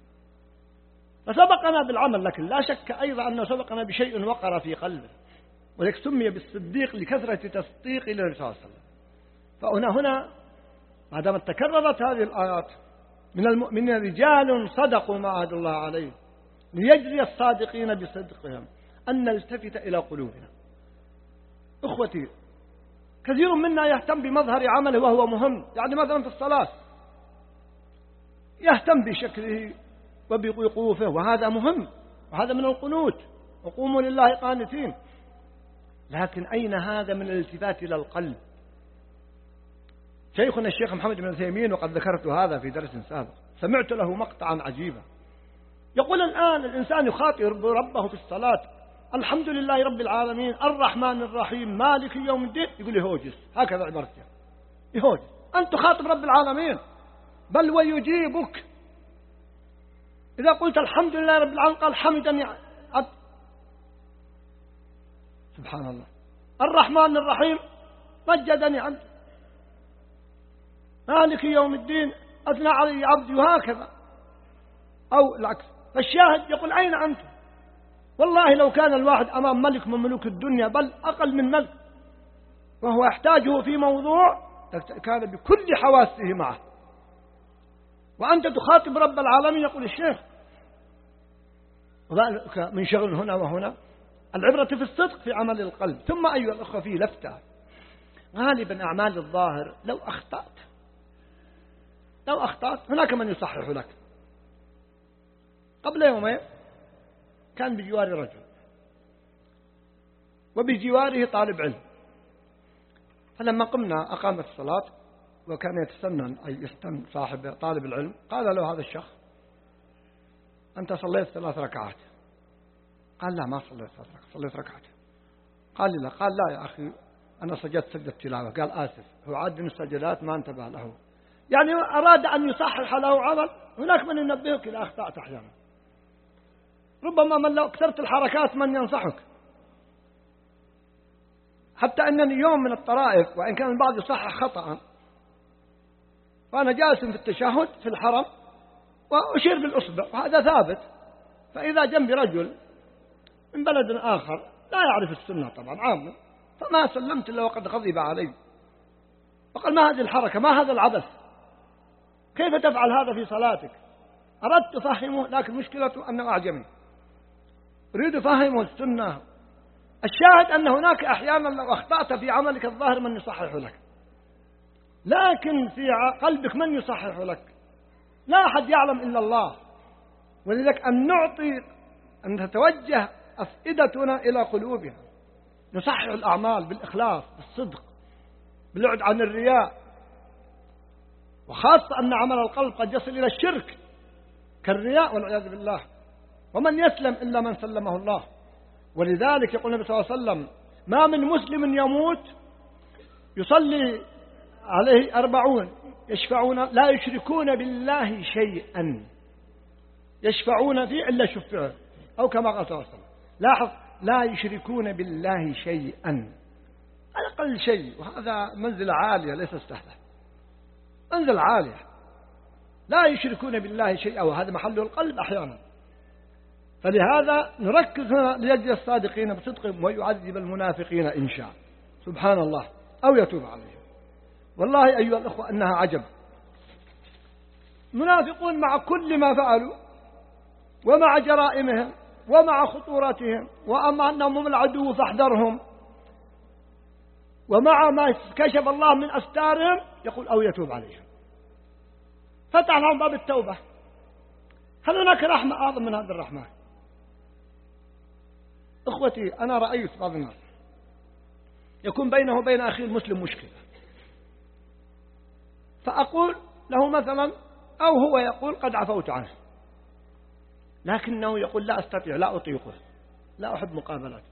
فسبقنا بالعمل. لكن لا شك أيضا أنه سبقنا بشيء وقر في قلبه، ولذلك سمي بالصديق لكثرة تصديق النبي صلى الله عليه وسلم. فهنا هنا ما دامت تكررت هذه الآيات من المؤمنين رجال صدقوا ما عهد الله عليه ليجزي الصادقين بصدقهم أن نلتفت إلى قلوبنا. أخوتي، كثير منا يهتم بمظهر عمله وهو مهم، يعني مثلا في الصلاة يهتم بشكله وبوقوفه، وهذا مهم، وهذا من القنوت، وقوموا لله قانتين. لكن أين هذا من الالتفات إلى القلب؟ شيخنا الشيخ محمد بن عثيمين، وقد ذكرت هذا في درس سابق، سمعت له مقطعا عجيبا يقول الآن الإنسان يخاطر بربه في الصلاة الحمد لله رب العالمين الرحمن الرحيم مالك يوم الدين، يقول يهوجس، هكذا عبارته، يهوجس. أنت تخاطب رب العالمين، بل ويجيبك إذا قلت الحمد لله رب العالمين قال حمدني عبد. سبحان الله. الرحمن الرحيم مجدني عبد، مالك يوم الدين أثنى علي عبدي، وهكذا. أو العكس. فالشاهد يقول أين أنت؟ والله لو كان الواحد أمام ملك من ملوك الدنيا بل أقل من ملك وهو يحتاجه في موضوع كان بكل حواسه معه، وأنت تخاطب رب العالمين. يقول الشيخ وذلك من شغل هنا وهنا. العبرة في الصدق في عمل القلب. ثم أيها الأخوة في لفتة، غالبا أعمال الظاهر لو أخطأت لو أخطأت هناك من يصحح لك. قبل يومين كان بجوار رجل وبجواره طالب علم، فلما قمنا أقامت الصلاة وكان يتسنن أي يستن صاحب طالب العلم، قال له هذا الشخص أنت صليت ثلاث ركعات؟ قال لا ما صليت ثلاث ركعات، صليت ركعة. قال لا قال لا يا أخي أنا سجدت سجدة تلاوة. قال آسف، هو عاد من السجدات ما انتبه له، يعني أراد أن يصحح له عمل. هناك من ينبهك إذا أخطأت أحيانا، ربما من لو اكثرت الحركات من ينصحك. حتى أنني يوم من الطرائف وإن كان البعض يصحح خطأ، وأنا جالس في التشهد في الحرم وأشير بالأصبع وهذا ثابت، فإذا جنبي رجل من بلد آخر لا يعرف السنة طبعا عامة، فما سلمت إلا وقد غضب علي وقال ما هذه الحركة، ما هذا العبث، كيف تفعل هذا في صلاتك؟ أردت أفهمه لكن مشكلته أنه أعجمي، أريد أفهمه السنة. الشاهد أن هناك أحيانا لو أخطأت في عملك الظاهر من يصحح لك، لكن في قلبك من يصحح لك؟ لا أحد يعلم إلا الله. ولذلك أن نعطي أن تتوجه أفئدتنا إلى قلوبها، نصحح الأعمال بالإخلاص بالصدق بالبعد عن الرياء، وخاصة أن عمل القلب قد يصل إلى الشرك كالرياء والعياذ بالله، ومن يسلم إلا من سلمه الله. ولذلك يقول النبي صلى الله عليه وسلم ما من مسلم يموت يصلي عليه أربعون يشفعون لا يشركون بالله شيئا، يشفعون فيه إلا شفعه، أو كما قال صلى الله عليه وسلم. لاحظ، لا يشركون بالله شيئا، أقل شيء، وهذا منزلة عالية ليس سهلة، منزلة عالية. لا يشركون بالله شيئا، وهذا محل القلب أحيانا. فلهذا نركز هنا ليجزي الصادقين بصدقهم ويعذب المنافقين إن شاء سبحان الله أو يتوب عليهم. والله أيها الأخوة أنها عجب، منافقون مع كل ما فعلوا ومع جرائمهم ومع خطورتهم وأما أنهم هم العدو فاحذرهم، ومع ما كشف الله من أستارهم يقول أو يتوب عليهم، فتح لهم باب التوبة. هل هناك رحمة أعظم من هذا الرحمة؟ أخوتي، أنا رأيت بعض الناس يكون بينه وبين أخيه المسلم مشكلة، فأقول له مثلا أو هو يقول قد عفوت عنه، لكنه يقول لا أستطيع، لا أطيقه، لا أحب مقابلته.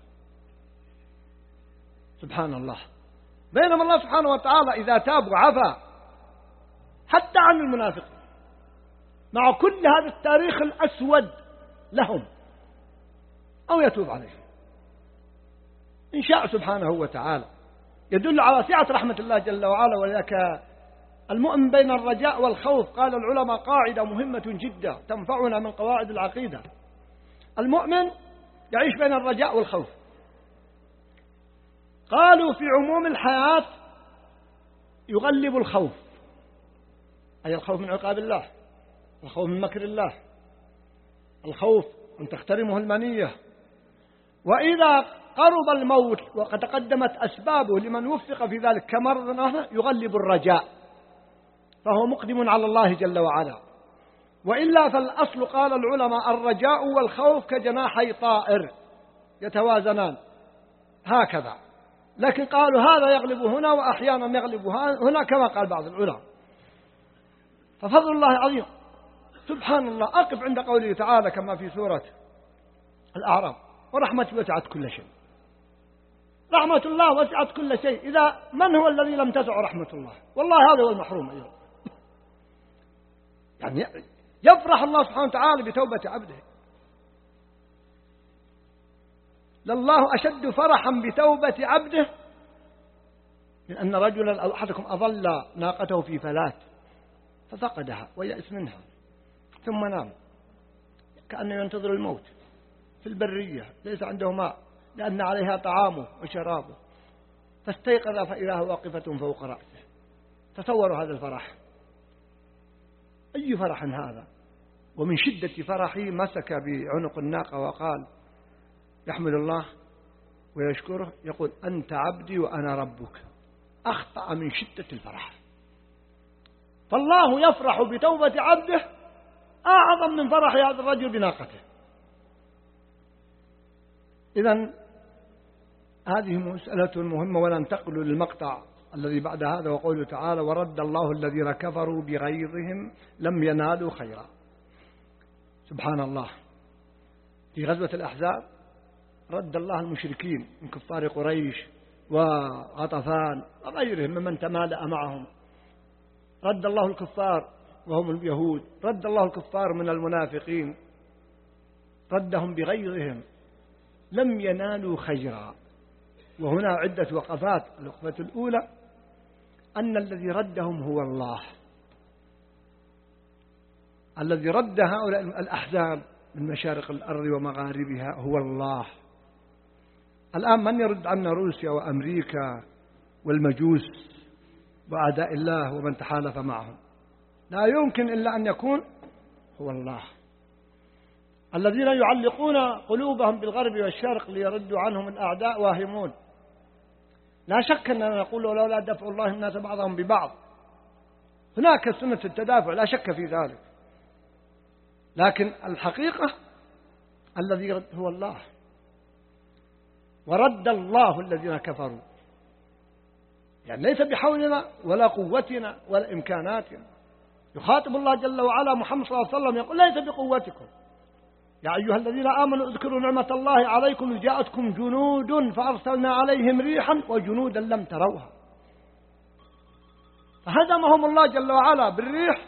سبحان الله. بينما الله سبحانه وتعالى إذا تاب وعفى حتى عن المنافقين مع كل هذا التاريخ الأسود لهم أو يتوب عليهم إن شاء سبحانه وتعالى، يدل على سعة رحمة الله جل وعلا. ولذلك المؤمن بين الرجاء والخوف، قال العلماء قاعدة مهمة جدا تنفعنا من قواعد العقيدة. المؤمن يعيش بين الرجاء والخوف. قالوا في عموم الحياة يغلب الخوف، أي الخوف من عقاب الله، الخوف من مكر الله، الخوف أن تخترمه المنية. وإذا قرب الموت وقد تقدمت أسبابه لمن وفق في ذلك كمرض يغلب الرجاء، فهو مقدم على الله جل وعلا. وإلا فالأصل قال العلماء الرجاء والخوف كجناحي طائر يتوازنان هكذا، لكن قالوا هذا يغلب هنا وأحيانا يغلب هنا كما قال بعض العلماء. ففضل الله عظيم سبحان الله. أقف عند قوله تعالى كما في سورة الأعراف ورحمتي وسعت كل شيء. رحمة الله وسعت كل شيء. إذا من هو الذي لم تسع رحمة الله؟ والله هذا هو المحروم أيضا. يعني يفرح الله سبحانه وتعالى بتوبة عبده. لله أشد فرحا بتوبة عبده من أن رجلا أو أحدكم أضل ناقته في فلاة ففقدها ويأس منها ثم نام كأنه ينتظر الموت في البرية، ليس عنده ماء لأن عليها طعامه وشرابه، فاستيقظ فإذا هو واقفة فوق رأسه. تصوروا هذا الفرح، أي فرح هذا! ومن شدة فرحه مسك بعنق الناقة وقال يحمد الله ويشكره يقول أنت عبدي وأنا ربك. أخطأ من شدة الفرح. فالله يفرح بتوبة عبده أعظم من فرح هذا الرجل بناقته. إذن هذه مسألة مهمة. وننتقل للمقطع الذي بعد هذا وقوله تعالى ورد الله الذين كفروا بغيظهم لم ينالوا خيرا. سبحان الله. في غزوة الأحزاب رد الله المشركين من كفار قريش وغطفان وغيرهم ممن تمالأ معهم. رد الله الكفار وهم اليهود، رد الله الكفار من المنافقين، ردهم بغيظهم لم ينالوا خيرا. وهنا عدة وقفات. الوقفة الأولى أن الذي ردهم هو الله، الذي رد هؤلاء الأحزاب من مشارق الأرض ومغاربها هو الله. الآن من يرد عنا؟ روسيا وأمريكا والمجوس وأعداء الله ومن تحالف معهم. لا يمكن إلا أن يكون هو الله. الذين يعلقون قلوبهم بالغرب والشرق ليردوا عنهم الأعداء واهمون. لا شك أننا نقول لولا دفع الله الناس بعضهم ببعض، هناك سنة التدافع لا شك في ذلك، لكن الحقيقة الذي يرد هو الله. ورد الله الذين كفروا، يعني ليس بحولنا ولا قوتنا ولا إمكاناتنا. يخاطب الله جل وعلا محمد صلى الله عليه وسلم يقول ليس بقوتكم يا أيها الذين آمنوا اذكروا نعمة الله عليكم إذ جاءتكم جنود فأرسلنا عليهم ريحا وجنودا لم تروها. فهزمهم الله جل وعلا بالريح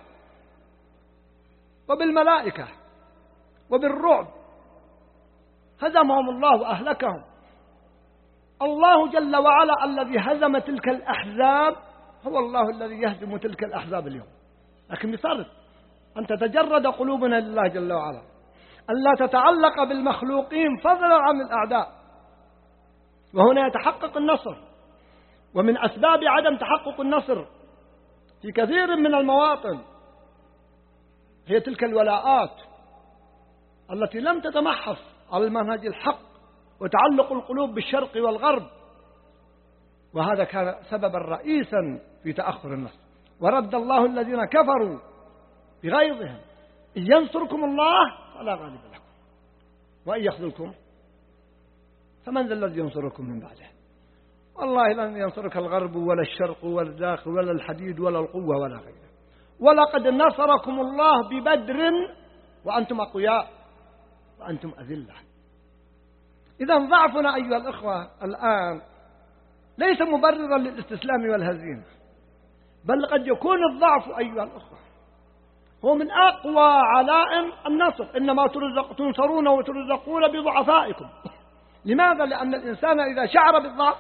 وبالملائكة وبالرعب، هزمهم الله وأهلكهم. الله جل وعلا الذي هزم تلك الأحزاب هو الله الذي يهزم تلك الأحزاب اليوم، لكن بشرط أن تتجرد قلوبنا لله جل وعلا، أن لا تتعلق بالمخلوقين فضلا عن الأعداء. وهنا يتحقق النصر. ومن أسباب عدم تحقق النصر في كثير من المواطن هي تلك الولاءات التي لم تتمحص على المنهج الحق وتعلق القلوب بالشرق والغرب، وهذا كان سببا رئيسا في تأخر النصر. ورد الله الذين كفروا بغيظهم إن ينصركم الله فلا غالب لكم وإن يخذلكم فمن ذا الذي ينصركم من بعده. والله لن ينصرك الغرب ولا الشرق ولا الداخل ولا الحديد ولا القوة ولا غيره. ولقد نصركم الله ببدر وأنتم أقوياء وأنتم أذلة. إذا ضعفنا أيها الأخوة الآن ليس مبررا للاستسلام والهزيمة، بل قد يكون الضعف أيها الأخوة هو من أقوى علائم النصر. إنما ترزق تنصرون وترزقون بضعفائكم. لماذا؟ لأن الإنسان إذا شعر بالضعف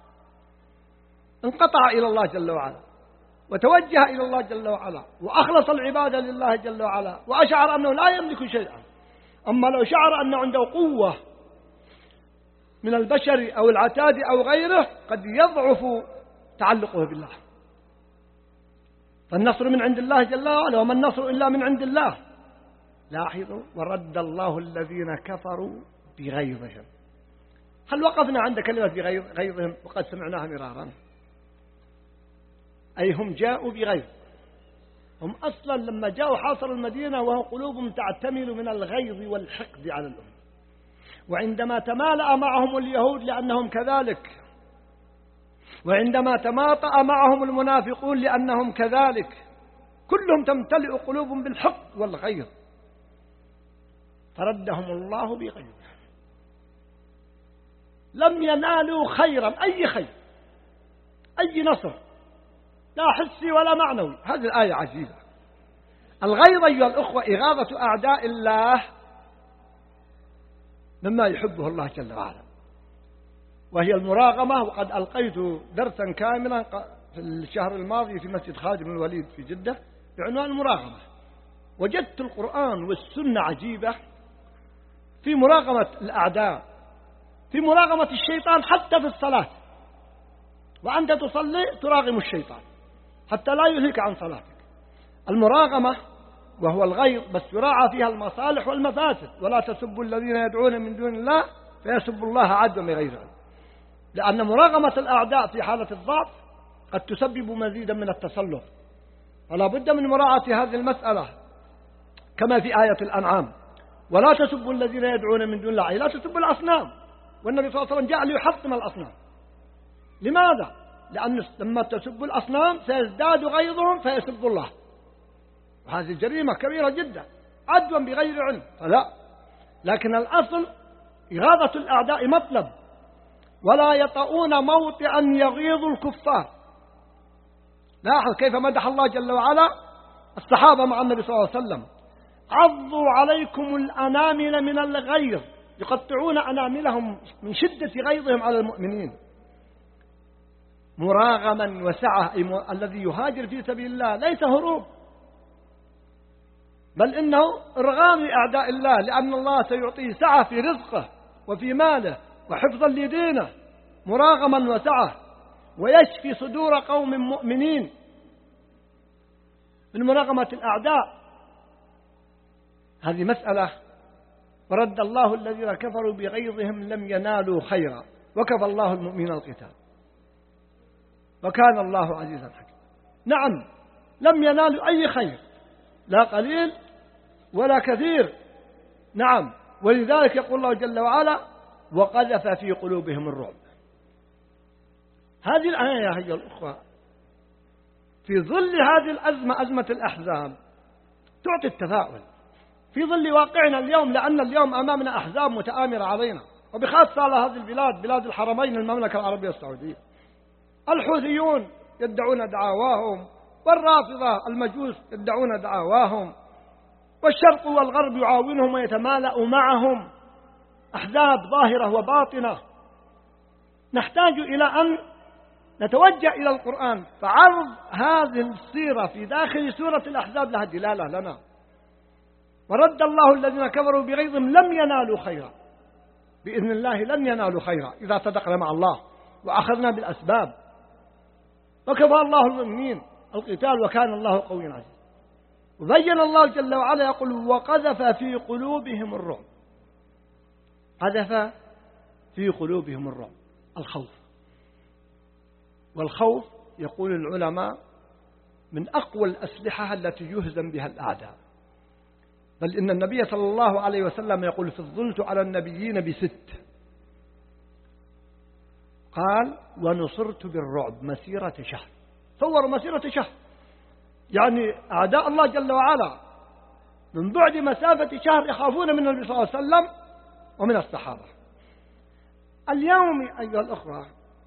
انقطع إلى الله جل وعلا وتوجه إلى الله جل وعلا وأخلص العبادة لله جل وعلا وأشعر أنه لا يملك شيئا. أما لو شعر أنه عنده قوة من البشر أو العتاد أو غيره قد يضعف تعلقه بالله. فالنصر من عند الله جل وعلا، وما النصر إلا من عند الله. لاحظوا: ورد الله الذين كفروا بغيظهم. هل وقفنا عند كلمة بغيظهم وقد سمعناها مرارا؟ أي هم جاءوا بغيظ. هم أصلا لما جاءوا حاصروا المدينة وهم قلوبهم تعتمل من الغيظ والحقد على الأمة. وعندما تمالأ معهم اليهود لأنهم كذلك، وعندما تماطأ معهم المنافقون لأنهم كذلك، كلهم تمتلئ قلوبهم بالحقد والغيظ، فردهم الله بغيظ. لم ينالوا خيرا، أي خير، أي نصر، لا حسي ولا معنوي. هذه الآية عجيبة. الغيظ أيها الأخوة إغاظة أعداء الله مما يحبه الله جل وعلا، وهي المراغمة. وقد ألقيت درسا كاملا في الشهر الماضي في مسجد خالد بن الوليد في جدة بعنوان المراغمة. وجدت القرآن والسنة عجيبة في مراغمة الأعداء، في مراغمة الشيطان حتى في الصلاة. وأنت تصلي تراغم الشيطان حتى لا يلهك عن صلاتك. المراغمة وهو الغيظ، بس يراعى فيها المصالح والمفاسد. ولا تسبوا الذين يدعون من دون الله فيسبوا الله عدوا بغير علم. لأن مراغمة الأعداء في حالة الضعف قد تسبب مزيدا من التسلط، ولا بد من مراعاة هذه المسألة كما في آية الأنعام: ولا تسبوا الذين يدعون من دون الله، لا تسبوا الأصنام. والنبي صلى الله عليه وسلم جاء ليحطم الأصنام. لماذا؟ لأن لما تسبوا الأصنام سيزداد غيظهم فيسبوا الله، وهذه جريمة كبيرة جدا عدوا بغير علم. فلا، لكن الأصل إغاظة الأعداء مطلب، ولا يطؤون موطئا يغيظ الكفار. لاحظ كيف مدح الله جل وعلا الصحابة مع النبي صلى الله عليه وسلم: عضوا عليكم الأنامل من الغيظ، يقطعون أناملهم من شدة غيظهم على المؤمنين. مراغما وسعة، أي الذي يهاجر في سبيل الله ليس هروب، بل إنه إرغام لأعداء الله، لأن الله سيعطيه سعة في رزقه وفي ماله وحفظا لدينه. مراغما وسعة، ويشفي صدور قوم مؤمنين من مراغمة الأعداء. هذه مسألة. ورد الله الذين كفروا بغيظهم لم ينالوا خيرا وكفى الله المؤمنين القتال وكان الله عزيزا حكيما. نعم، لم ينالوا أي خير، لا قليل ولا كثير. نعم، ولذلك يقول الله جل وعلا: وقذف في قلوبهم الرعب. هذه الآية يا أيها الأخوة في ظل هذه الأزمة، أزمة الأحزاب، تعطي التفاؤل في ظل واقعنا اليوم، لأن اليوم أمامنا أحزاب متآمرة علينا، وبخاصة على هذه البلاد، بلاد الحرمين المملكة العربية السعودية. الحوثيون يدعون دعاواهم، والرافضة المجوس يدعون دعاواهم، والشرق والغرب يعاونهم ويتمالأ معهم. أحزاب ظاهرة وباطنة. نحتاج إلى أن نتوجه إلى القرآن، فعرض هذه السيرة في داخل سورة الأحزاب لها دلالة لنا. ورد الله الذين كفروا بغيظهم لم ينالوا خيرا. بإذن الله لن ينالوا خيرا إذا صدقنا مع الله وأخذنا بالأسباب. وكفى الله المؤمنين القتال وكان الله قويا عزيزا. وبين الله جل وعلا يقول وقذف في قلوبهم الرعب. قذف في قلوبهم الرعب، الخوف. والخوف يقول العلماء من أقوى الأسلحة التي يهزم بها الأعداء. بل إن النبي صلى الله عليه وسلم يقول فضلت على النبيين بست، قال ونصرت بالرعب مسيرة شهر. تصوروا مسيرة شهر، يعني أعداء الله جل وعلا من بعد مسافة شهر يخافون من النبي صلى الله عليه وسلم ومن الصحابة. اليوم أيها الأخوة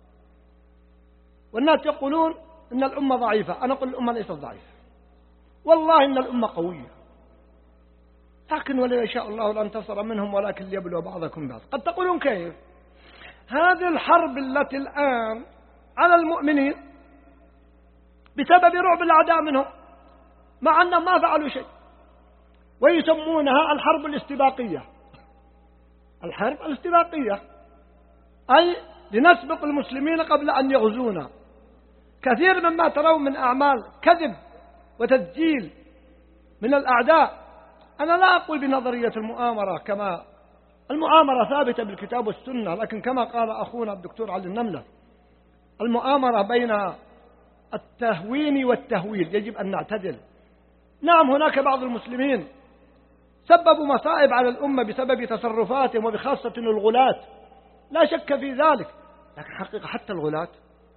والناس يقولون إن الأمة ضعيفة، أنا أقول الأمة ليست ضعيفة، والله إن الأمة قوية، لكن ولا يشاء الله لانتصر منهم ولكن ليبلو بعضكم بعض. قد تقولون كيف؟ هذه الحرب التي الآن على المؤمنين بسبب رعب الأعداء منهم مع أنهم ما فعلوا شيء، ويسمونها الحرب الاستباقية. الحرب الاستباقية أي لنسبق المسلمين قبل أن يغزونا. كثير مما ترون من أعمال كذب وتسجيل من الأعداء، أنا لا أقول بنظرية المؤامرة، كما المؤامرة ثابتة بالكتاب والسنة، لكن كما قال أخونا الدكتور علي النملة المؤامرة بين التهوين والتهويل، يجب أن نعتدل. نعم هناك بعض المسلمين سببوا مصائب على الأمة بسبب تصرفاتهم وبخاصة الغلاة، لا شك في ذلك، لكن حقيقة حتى الغلاة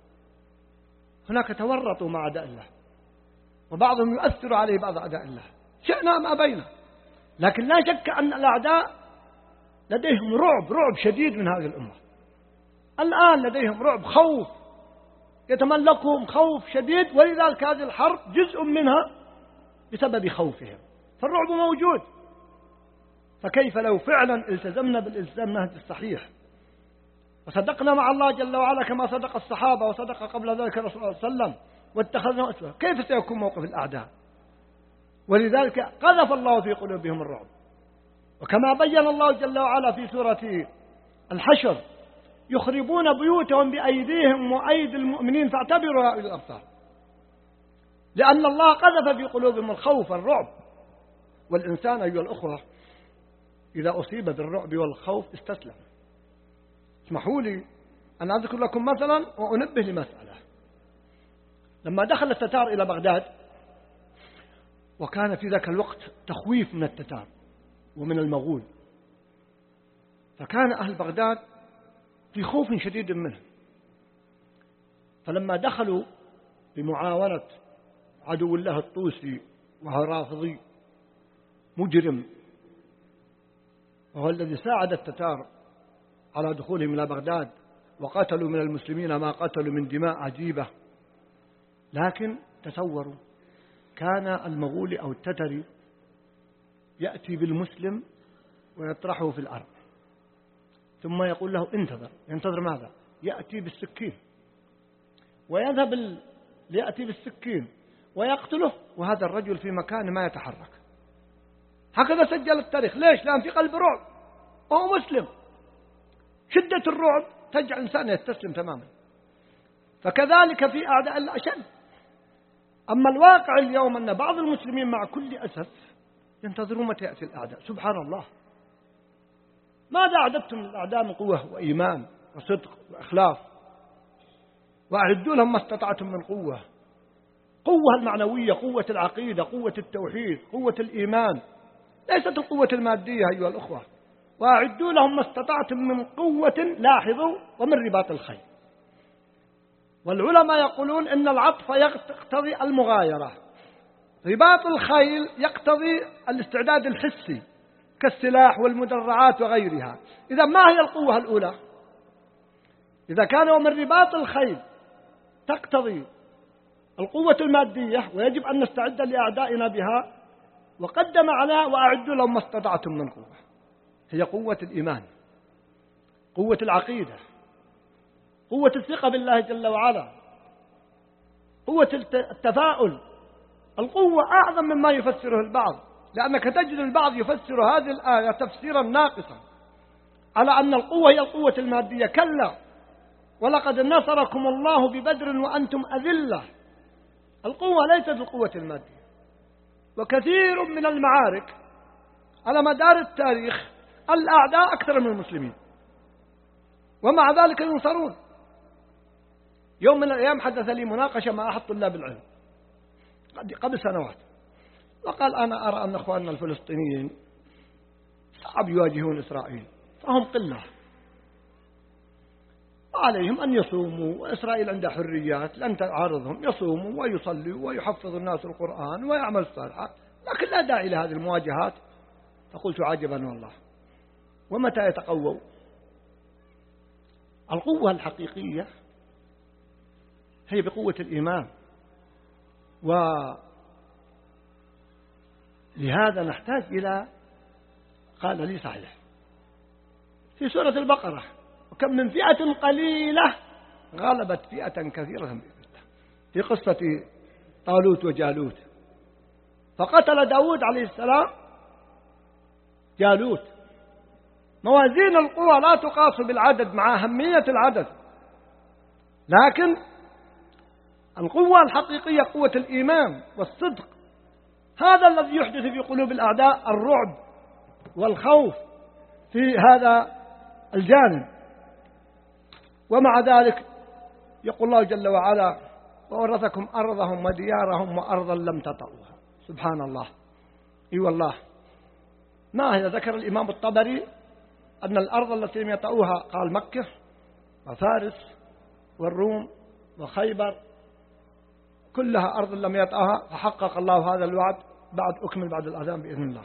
هناك تورطوا مع أعداء الله، وبعضهم يؤثر عليه بعض أعداء الله، شئنا أم أبينا. لكن لا شك أن الأعداء لديهم رعب رعب شديد من هذه الأمة. الآن لديهم رعب، خوف يتملكهم، خوف شديد، ولذلك هذه الحرب جزء منها بسبب خوفهم، فالرعب موجود. فكيف لو فعلا التزمنا بالالتزام النهج الصحيح وصدقنا مع الله جل وعلا كما صدق الصحابة وصدق قبل ذلك الرسول صلى الله عليه وسلم واتخذنا أسوة، كيف سيكون موقف الأعداء؟ ولذلك قذف الله في قلوبهم الرعب. وكما بين الله جل وعلا في سورة الحشر يخربون بيوتهم بأيديهم وأيدي المؤمنين فاعتبروا يا أولي الأبصار، لأن الله قذف في قلوبهم الخوف والرعب. والإنسان أيها الأخوة إذا أصيب بالرعب والخوف استسلم. اسمحوا لي أن أذكر لكم مثلا وأنبه لمسألة. لما دخل التتار إلى بغداد، وكان في ذاك الوقت تخويف من التتار ومن المغول، فكان أهل بغداد في خوف شديد منه. فلما دخلوا بمعاونة عدو الله الطوسي وهو رافضي مجرم، وهو الذي ساعد التتار على دخولهم إلى بغداد، وقتلوا من المسلمين ما قتلوا من دماء عجيبة. لكن تصوروا كان المغولي أو التتري يأتي بالمسلم ويطرحه في الأرض، ثم يقول له انتظر. ينتظر ماذا؟ يأتي بالسكين ويذهب ال... ليأتي بالسكين ويقتله، وهذا الرجل في مكان ما يتحرك. هكذا سجل التاريخ. ليش؟ لأن في قلب رعب وهو مسلم. شدة الرعب تجعل الإنسان يستسلم تماما. فكذلك في أعداء الله أشد. أما الواقع اليوم أن بعض المسلمين مع كل أسف ينتظرون متى يأتي الأعداء. سبحان الله، ماذا أعددتم للأعداء من قوة وإيمان وصدق وإخلاص؟ وأعدوا لهم ما استطعتم من قوة، قوة المعنوية، قوة العقيدة، قوة التوحيد، قوة الإيمان، ليست القوة المادية أيها الأخوة. وأعدوا لهم ما استطعتم من قوة، لاحظوا، ومن رباط الخيل. والعلماء يقولون إن العطف يقتضي المغايرة. رباط الخيل يقتضي الاستعداد الحسي كالسلاح والمدرعات وغيرها. إذا ما هي القوة الأولى؟ إذا كانوا من رباط الخيل تقتضي القوة المادية ويجب أن نستعد لأعدائنا بها، وقدم على وأعدوا لهم ما استطعتم من قوة، هي قوة الإيمان، قوة العقيدة، قوة الثقة بالله جل وعلا، قوة التفاؤل. القوة أعظم مما يفسره البعض. لأنك تجد البعض يفسر هذه الآية تفسيرا ناقصا على أن القوة هي القوة المادية. كلا، ولقد نصركم الله ببدر وأنتم أذلة. القوة ليست القوة المادية، وكثير من المعارك على مدار التاريخ الأعداء أكثر من المسلمين، ومع ذلك ينصرون. يوم من الأيام حدث لي مناقشة مع أحد طلاب العلم قبل سنوات، وقال أنا أرى أن أخواننا الفلسطينيين صعب يواجهون إسرائيل، فهم قلة وعليهم أن يصوموا، وإسرائيل عندها حريات لن تعارضهم، يصوموا ويصلوا ويحفظ الناس القرآن ويعمل الصالحات، لكن لا داعي لهذه المواجهات. فقلت عجبا والله، ومتى يتقووا؟ القوة الحقيقية هي بقوة الإيمان، ولهذا نحتاج إلى، قال لي صحيح في سورة البقرة: وكم من فئة قليلة غلبت فئة كثيرة بإذن الله، في قصة طالوت وجالوت. فقتل داود عليه السلام جالوت. موازين القوى لا تقاس بالعدد مع أهمية العدد، لكن القوة الحقيقية قوة الإيمان والصدق. هذا الذي يحدث في قلوب الأعداء الرعب والخوف في هذا الجانب. ومع ذلك يقول الله جل وعلا: وورثكم أرضهم وديارهم وأرضا لم تطئوها. سبحان الله. اي والله. ما هي؟ ذكر الإمام الطبري أن الأرض التي لم يطئوها قال مكة وفارس والروم وخيبر، كلها أرض لم يطئها، فحقق الله هذا الوعد. بعد أكمل بعد الأذان بإذن الله.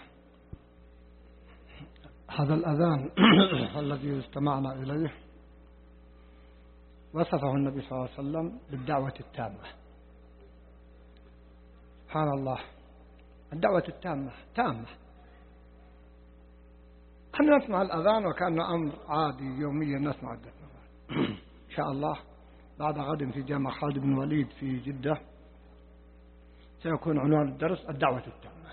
هذا الأذان الذي استمعنا إليه وصفه النبي صلى الله عليه وسلم بالدعوة التامة. سبحان الله، الدعوة التامة تامة. احنا نسمع الأذان وكأنه أمر عادي يوميا نسمع عدة مرات. إن شاء الله بعد غد في جامع خالد بن وليد في جدة سيكون عنوان الدرس الدعوة التامة.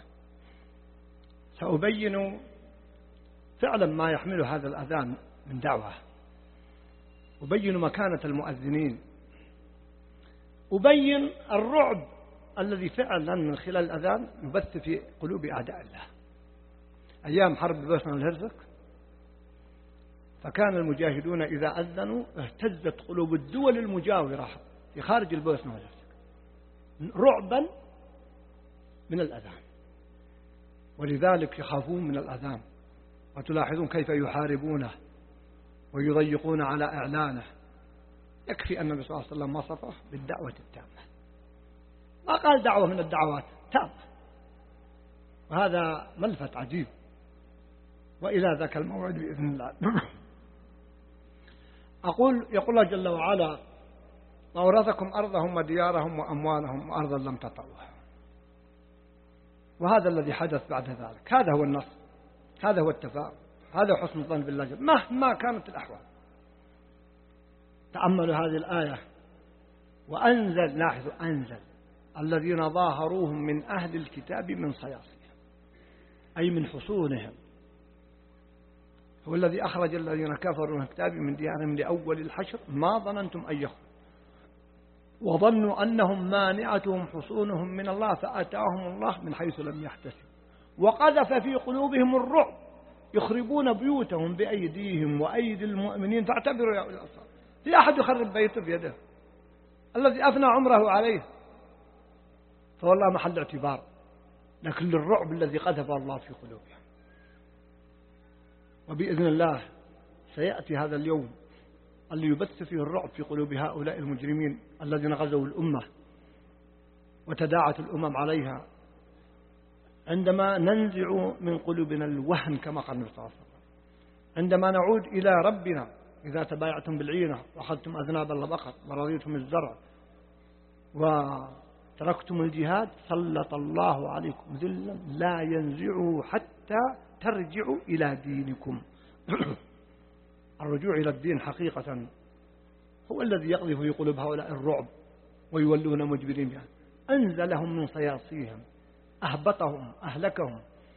سأبين فعلا ما يحمله هذا الأذان من دعوة، أبين مكانة المؤذنين، أبين الرعب الذي فعلا من خلال الأذان يبث في قلوب أعداء الله. أيام حرب البوسنة والهرسك فكان المجاهدون إذا أذنوا اهتزت قلوب الدول المجاورة في خارج البوسنة والهرسك رعبا من الأذان، ولذلك يخافون من الأذان. وتلاحظون كيف يحاربونه ويضيقون على إعلانه. يكفي أن النبي صلى الله عليه وسلم وصفه بالدعوة التامة، ما قال دعوة من الدعوات تامة، وهذا ملفت عجيب. وإلى ذاك الموعد بإذن الله. أقول يقول الله جل وعلا: وأورثكم أرضهم وديارهم وأموالهم وأرضا لم تطئوها. وهذا الذي حدث بعد ذلك، هذا هو النصر، هذا هو التفاؤل، هذا حسن الظن بالله جل مهما كانت الأحوال. تأملوا هذه الآية: وأنزل، لاحظوا أنزل الذين ظاهروهم من أهل الكتاب من صياصيهم، أي من حصونهم. هو الذي أخرج الذين كفروا من الكتاب من ديارهم لأول الحشر ما ظننتم أن يخرجوا وظنوا أنهم مانعتهم حصونهم من الله فأتاهم الله من حيث لم يحتسبوا وقذف في قلوبهم الرعب يخربون بيوتهم بأيديهم وأيدي المؤمنين فاعتبروا يا أولي الأبصار. في أحد يخرب بيته بيده الذي أفنى عمره عليه، فوالله محل اعتبار، لكن للرعب الذي قذف الله في قلوبهم. وبإذن الله سيأتي هذا اليوم اللي يبث فيه الرعب في قلوب هؤلاء المجرمين الذين غزوا الأمة وتداعت الأمم عليها، عندما ننزع من قلوبنا الوهن كما قال النبي صلى الله عليه وسلم، عندما نعود إلى ربنا: إذا تبايعتم بالعينة وأخذتم أذناب البقر ورضيتم الزرع وتركتم الجهاد سلط الله عليكم ذلا لا ينزعه حتى ترجعوا إلى دينكم. الرجوع إلى الدين حقيقة هو الذي يقذف في قلوب هؤلاء الرعب ويولون مجبرين بها. أنزلهم من صياصيهم، أهبطهم، أهلكهم،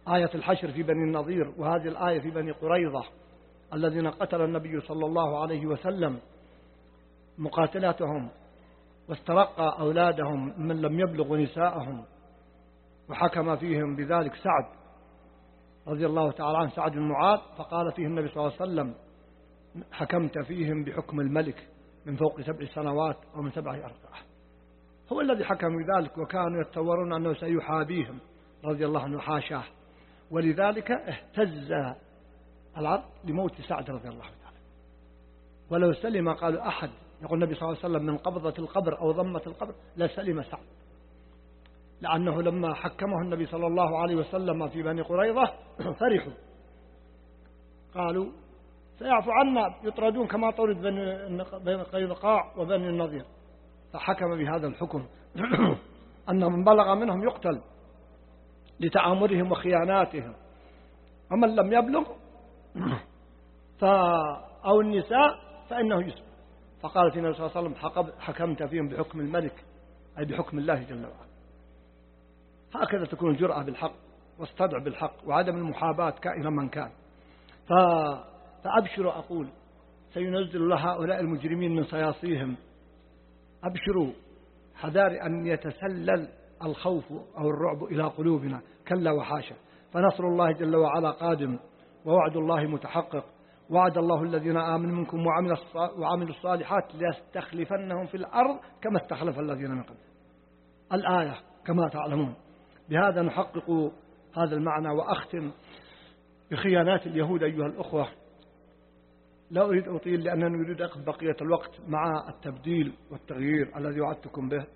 آية الحشر في بني النضير، وهذه الآية في بني قريظة الذين قتل النبي صلى الله عليه وسلم مقاتلاتهم واسترق أولادهم من لم يبلغوا نساءهم، وحكم فيهم بذلك سعد رضي الله تعالى عنه، سعد بن معاذ، فقال فيه النبي صلى الله عليه وسلم: حكمت فيهم بحكم الملك من فوق سبع سنوات ومن سبع أرقعة. هو الذي حكم بذلك، وكانوا يتصورون أنه سيحابيهم رضي الله عنه، حاشاه. ولذلك اهتز العرض لموت سعد رضي الله تعالى. ولو سلم، قالوا أحد، يقول النبي صلى الله عليه وسلم، من قبضة القبر أو ضمة القبر لسلم سعد، لأنه لما حكمه النبي صلى الله عليه وسلم في بني قريظة فرحوا، قالوا سيعفو عنا، يطردون كما طرد بني قينقاع وبني النضير. فحكم بهذا الحكم أن من بلغ منهم يقتل لتآمرهم وخياناتهم، ومن لم يبلغ أو النساء فإنه يسلم. فقال في النبي صلى الله عليه وسلم: حكمت فيهم بحكم الملك، أي بحكم الله جل وعلا. هكذا تكون الجرأة بالحق واستدع بالحق وعدم المحاباة كائنا من كان. فأبشروا، أقول سينزل لهؤلاء المجرمين من صياصيهم. أبشروا، حذار أن يتسلل الخوف أو الرعب إلى قلوبنا، كلا وحاشا. فنصر الله جل وعلا قادم، ووعد الله متحقق. وعد الله الذين آمنوا منكم وعملوا الصالحات ليستخلفنهم في الأرض كما استخلف الذين من قبل. الآية كما تعلمون. بهذا نحقق هذا المعنى. وأختم بخيانات اليهود أيها الأخوة. لا أريد أطيل لأنني أريد أخذ بقية الوقت مع التبديل والتغيير الذي وعدتكم به.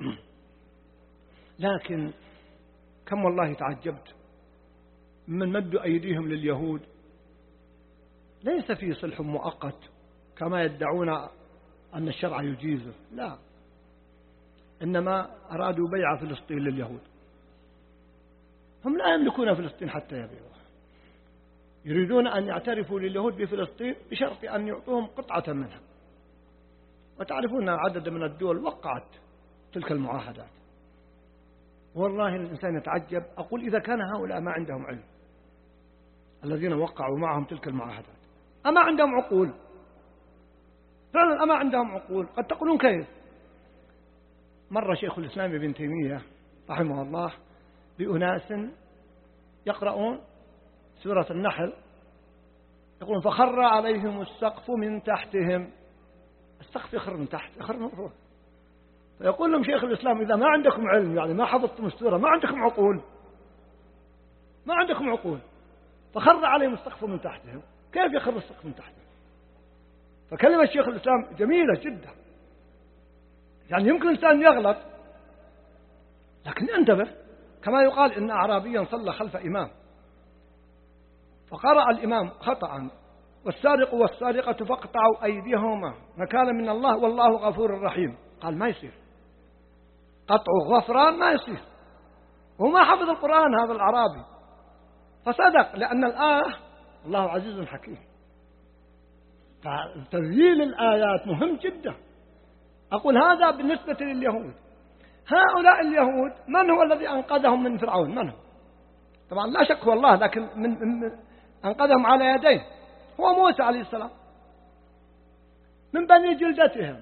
لكن كم والله تعجبت من مد أيديهم لليهود. ليس في صلح مؤقت كما يدعون أن الشرع يجيزه، لا، إنما أرادوا بيع فلسطين لليهود. هم لا يملكون فلسطين حتى يبيعوها، يريدون أن يعترفوا لليهود بفلسطين بشرط أن يعطوهم قطعة منها. وتعرفون عدد من الدول وقعت تلك المعاهدات. والله الإنسان يتعجب، أقول إذا كان هؤلاء ما عندهم علم الذين وقعوا معهم تلك المعاهدات، أما عندهم عقول فعلا؟ أما عندهم عقول؟ قد تقولون كيف؟ مر شيخ الإسلام ابن تيمية رحمه الله بأناس يقرؤون سورة النحل، يقولون: فخر عليهم السقف من تحتهم. السقف يخر من تحت، يخر من فوق. فيقول لهم شيخ الإسلام: إذا ما عندكم علم، يعني ما حفظتم السورة، ما عندكم عقول، ما عندكم عقول. فخر عليهم السقف من تحتهم، كيف يخر السقف من تحتهم؟ فكلمة شيخ الإسلام جميلة جدا. يعني يمكن الإنسان يغلط، لكن انتبه. كما يقال إن أعرابيا صلى خلف إمام فقرأ الإمام خطأ: والسارق والسارقة فاقطعوا أيديهما نكالا من الله والله غفور رحيم. قال: ما يصير، قطع غفران ما يصير، وما حفظ القرآن هذا الأعرابي. فصدق، لأن الآية الله عزيز حكيم. فتذييل الآيات مهم جدا. أقول هذا بالنسبة لليهود. هؤلاء اليهود من هو الذي أنقذهم من فرعون؟ من هو؟ طبعا لا شك هو الله، لكن من, من أنقذهم على يديه هو موسى عليه السلام من بني جلدتهم،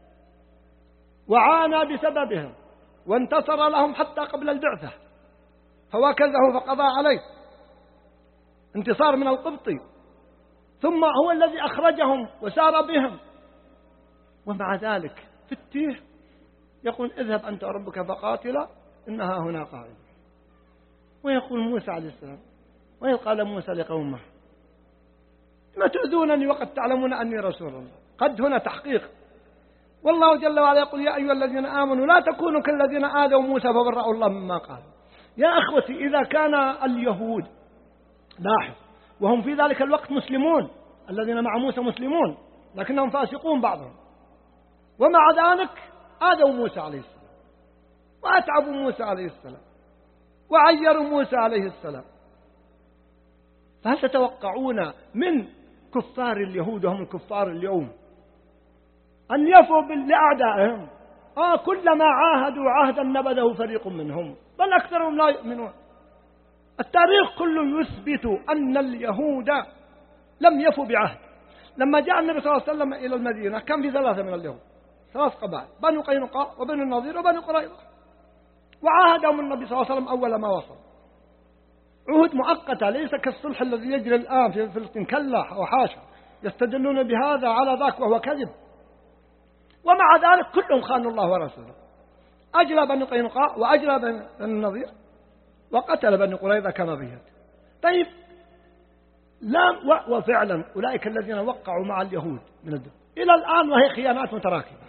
وعانى بسببهم، وانتصر لهم حتى قبل البعثة، فوكزه فقضى عليه انتصار من القبطي، ثم هو الذي أخرجهم وسار بهم. ومع ذلك في التيه يقول: اذهب أنت وربك فقاتلا إنها هنا قائم. ويقول موسى عليه السلام: وإذ قال موسى لقومه ما تؤذونني وقد تعلمون أني رسول الله. قد هنا تحقيق. والله جل وعلا يقول: يا أيها الذين آمنوا لا تكونوا كالذين آذوا موسى فبرأوا الله مما قال. يا أخوتي، إذا كان اليهود، لاحظ، وهم في ذلك الوقت مسلمون، الذين مع موسى مسلمون لكنهم فاسقون بعضهم، ومع ذلك آذوا موسى عليه السلام، وأتعبوا موسى عليه السلام، وعيروا موسى عليه السلام. فهل تتوقعون من كفار اليهود وهم الكفار اليوم أن يفوا لأعدائهم؟ آه كلما عاهدوا عهدا نبذه فريق منهم، بل أكثرهم لا يؤمنون. التاريخ كله يثبت أن اليهود لم يفوا بعهد. لما جاء النبي صلى الله عليه وسلم إلى المدينة كان في ثلاثة من اليهود، ثلاث قبائل، بنو قينقاع وبنو النضير وبنو قريظة، وعاهدهم النبي صلى الله عليه وسلم أول ما وصل عهود مؤقتة، ليس كالصلح الذي يجري الآن في فلسطين، كلا وحاشا، يستدلون بهذا على ذاك وهو كذب. ومع ذلك كلهم خانوا الله ورسوله، أجلى بنو قينقاع وأجلى بنو النضير وقتل بنو قريظة كما بيت. طيب لا، وفعلا أولئك الذين وقعوا مع اليهود من الدول إلى الآن وهي خيانات متراكمة.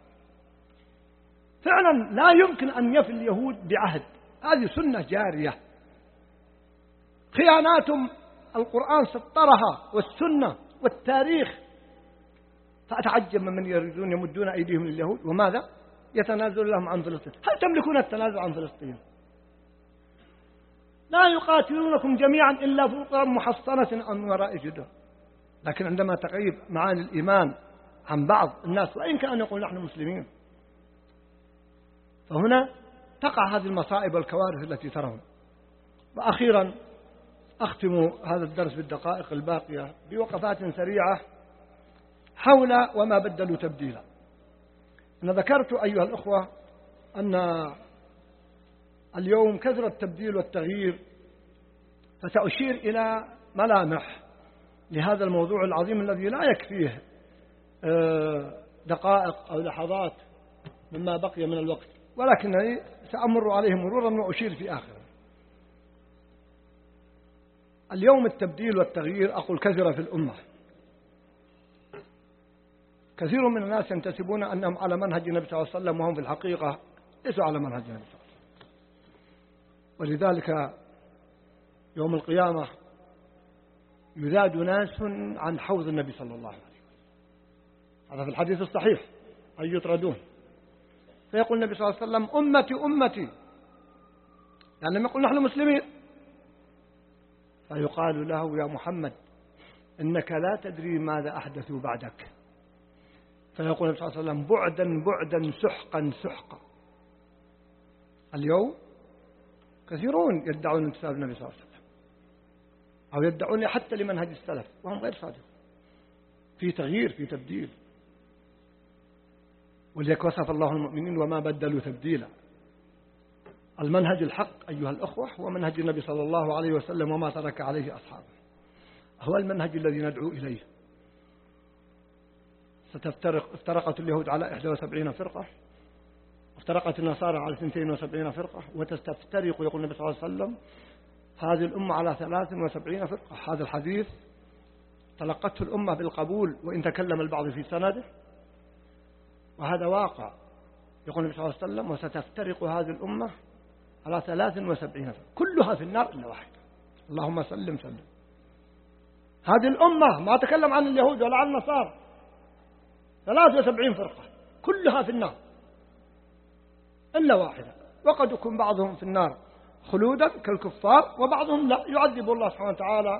فعلا لا يمكن أن يفي اليهود بعهد، هذه سنة جارية، خياناتهم القرآن سطرها والسنة والتاريخ. فأتعجب من يريدون يمدون أيديهم لليهود وماذا يتنازل لهم عن فلسطين. هل تملكون التنازل عن فلسطين؟ لا يقاتلونكم جميعا إلا في قرى محصنة أو من وراء جدر. لكن عندما تغيب معاني الإيمان عن بعض الناس، وإن كان يقول نحن مسلمين، فهنا تقع هذه المصائب والكوارث التي ترون. وأخيرا أختم هذا الدرس بالدقائق الباقية بوقفات سريعة حول وما بدلوا تبديلا. أنا ذكرت أيها الأخوة أن اليوم كثر التبديل والتغيير، فسأشير إلى ملامح لهذا الموضوع العظيم الذي لا يكفيه دقائق أو لحظات مما بقي من الوقت، ولكنني سأمر عليه مرورا وأشير في آخره. اليوم التبديل والتغيير أقول كثر في الأمة. كثير من الناس ينتسبون أنهم على منهج النبي صلى الله عليه وسلم، وهم في الحقيقة ليسوا على منهج النبي صلى الله عليه وسلم. ولذلك يوم القيامة يذاد ناس عن حوض النبي صلى الله عليه وسلم، هذا في الحديث الصحيح، أن يطردون، فيقول النبي صلى الله عليه وسلم أمتي أمتي، يعني لما يقول نحن مسلمين، فيقال له يا محمد إنك لا تدري ماذا أحدثوا بعدك، فيقول النبي صلى الله عليه وسلم بعدا بعدا سحقا سحقا. اليوم كثيرون يدعون انتساب النبي صلى الله عليه وسلم، أو يدعون حتى لمنهج السلف، وهم غير صادقون. في تغيير، في تبديل. ولذلك وصف الله المؤمنين وما بدلوا تبديلا. المنهج الحق أيها الأخوة هو منهج النبي صلى الله عليه وسلم وما ترك عليه أصحابه، هو المنهج الذي ندعو إليه. ستفترق افترقت اليهود على إحدى وسبعين فرقة، افترقت النصارى على اثنتين وسبعين فرقة، وتستفترق يقول النبي صلى الله عليه وسلم هذه الأمة على ثلاث وسبعين فرقة. هذا الحديث تلقته الأمة بالقبول وإن تكلم البعض في سنده، وهذا واقع. يقول النبي صلى الله عليه وسلم وستفترق هذه الأمة على ثلاث وسبعين فرقة كلها في النار إلا واحدة. اللهم سلم سلم. هذه الأمة ما تكلم عن اليهود ولا عن النصارى، ثلاث وسبعين فرقة كلها في النار إلا واحدة، وقد يكون بعضهم في النار خلودا كالكفار، وبعضهم لا، يعذب الله سبحانه وتعالى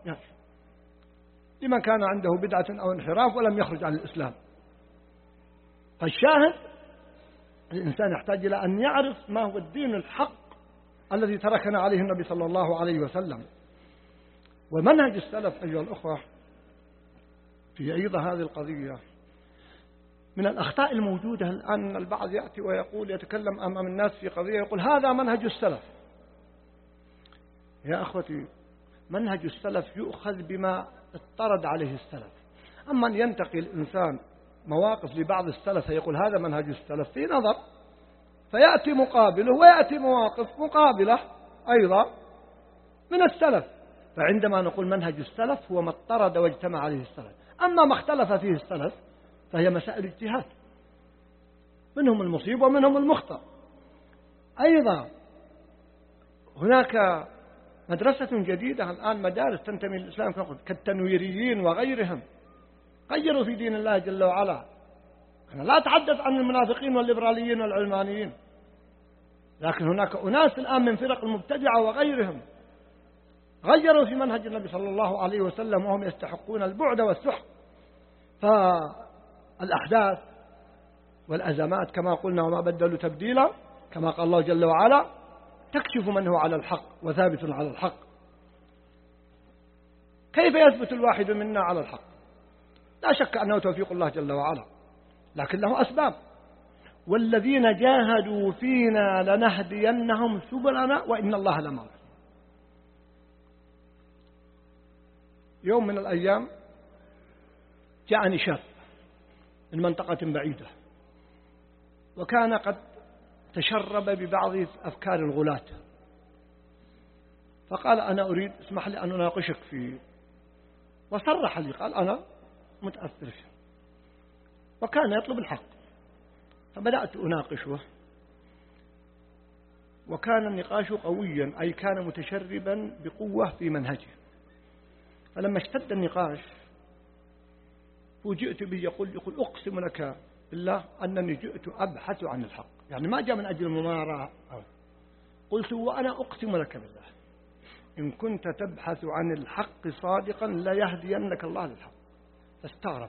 لمن كان عنده بدعة أو انحراف ولم يخرج عن الإسلام. فالشاهد الإنسان يحتاج إلى أن يعرف ما هو الدين الحق الذي تركنا عليه النبي صلى الله عليه وسلم. ومنهج السلف أيها الأخوة في أيضا هذه القضية من الأخطاء الموجودة الآن، البعض يأتي ويقول يتكلم أمام الناس في قضية يقول هذا منهج السلف. يا أخوتي، منهج السلف يؤخذ بما اضطرد عليه السلف. أما أن ينتقي الإنسان مواقف لبعض السلف يقول هذا منهج السلف في نظر، فيأتي مقابله ويأتي مواقف مقابلة أيضا من السلف. فعندما نقول منهج السلف هو ما اضطرد واجتمع عليه السلف. أما ما اختلف فيه السلف فهي مسائل اجتهاد، منهم المصيب ومنهم المخطئ. أيضا هناك مدرسة جديدة الآن، مدارس تنتمي للإسلام كالتنويريين وغيرهم، غيروا في دين الله جل وعلا. أنا لا أتحدث عن المنافقين والليبراليين والعلمانيين، لكن هناك أناس الآن من فرق المبتدعة وغيرهم غيروا في منهج النبي صلى الله عليه وسلم وهم يستحقون البعد والسحق. فالأحداث والأزمات كما قلنا وما بدلوا تبديلا، كما قال الله جل وعلا تكشف من هو على الحق وثابت على الحق. كيف يثبت الواحد منا على الحق؟ لا شك أنه توفيق الله جل وعلا، لكن له أسباب. والذين جاهدوا فينا لنهدينهم سبلنا وإن الله لمع المحسنين. يوم من الأيام جاءني شاب من منطقة بعيدة، وكان قد تشرب ببعض أفكار الغلاة، فقال أنا أريد اسمح لي أن أناقشك فيه، وصرح لي قال أنا متأثر فيه، وكان يطلب الحق، فبدأت أناقشه، وكان النقاش قويا، أي كان متشربا بقوة في منهجه. فلما اشتد النقاش فوجئت به يقول يقول أقسم لك بالله أنني جئت أبحث عن الحق، يعني ما جاء من أجل الممارة. قلت وأنا أقسم لك بالله إن كنت تبحث عن الحق صادقا لا يهدينك الله للحق. فاستغرب،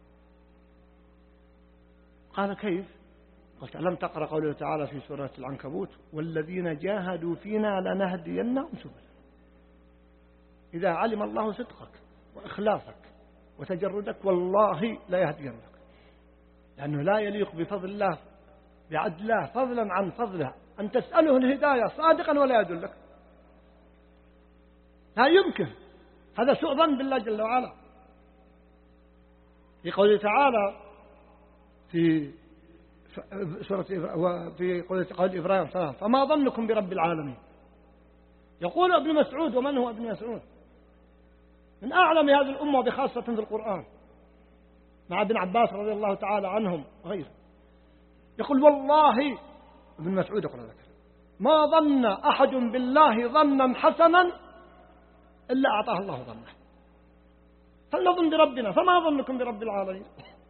قال كيف؟ قلت ألم تقرأ قوله تعالى في سورة العنكبوت والذين جاهدوا فينا لنهدينهم سبلنا. إذا علم الله صدقك وإخلاصك وتجردك والله لا يهدينك، لأنه لا يليق بفضل الله بعدله فضلا عن فضله أن تسأله الهداية صادقا ولا يدلك، لا يمكن. هذا سوء ظن بالله جل وعلا. في قوله تعالى في سورة في قوله قول إبراهيم صلى الله عليه وسلم فما ظنكم برب العالمين. يقول ابن مسعود، ومن هو ابن مسعود؟ من أعلم هذه الأمة بخاصة في القرآن مع ابن عباس رضي الله تعالى عنهم وغيره. يقول والله ابن مسعود يقول ذلك ما ظن أحد بالله ظنا حسنا إلا أعطاه الله ظنه، فلنظن بربنا فما ظنكم برب العالمين.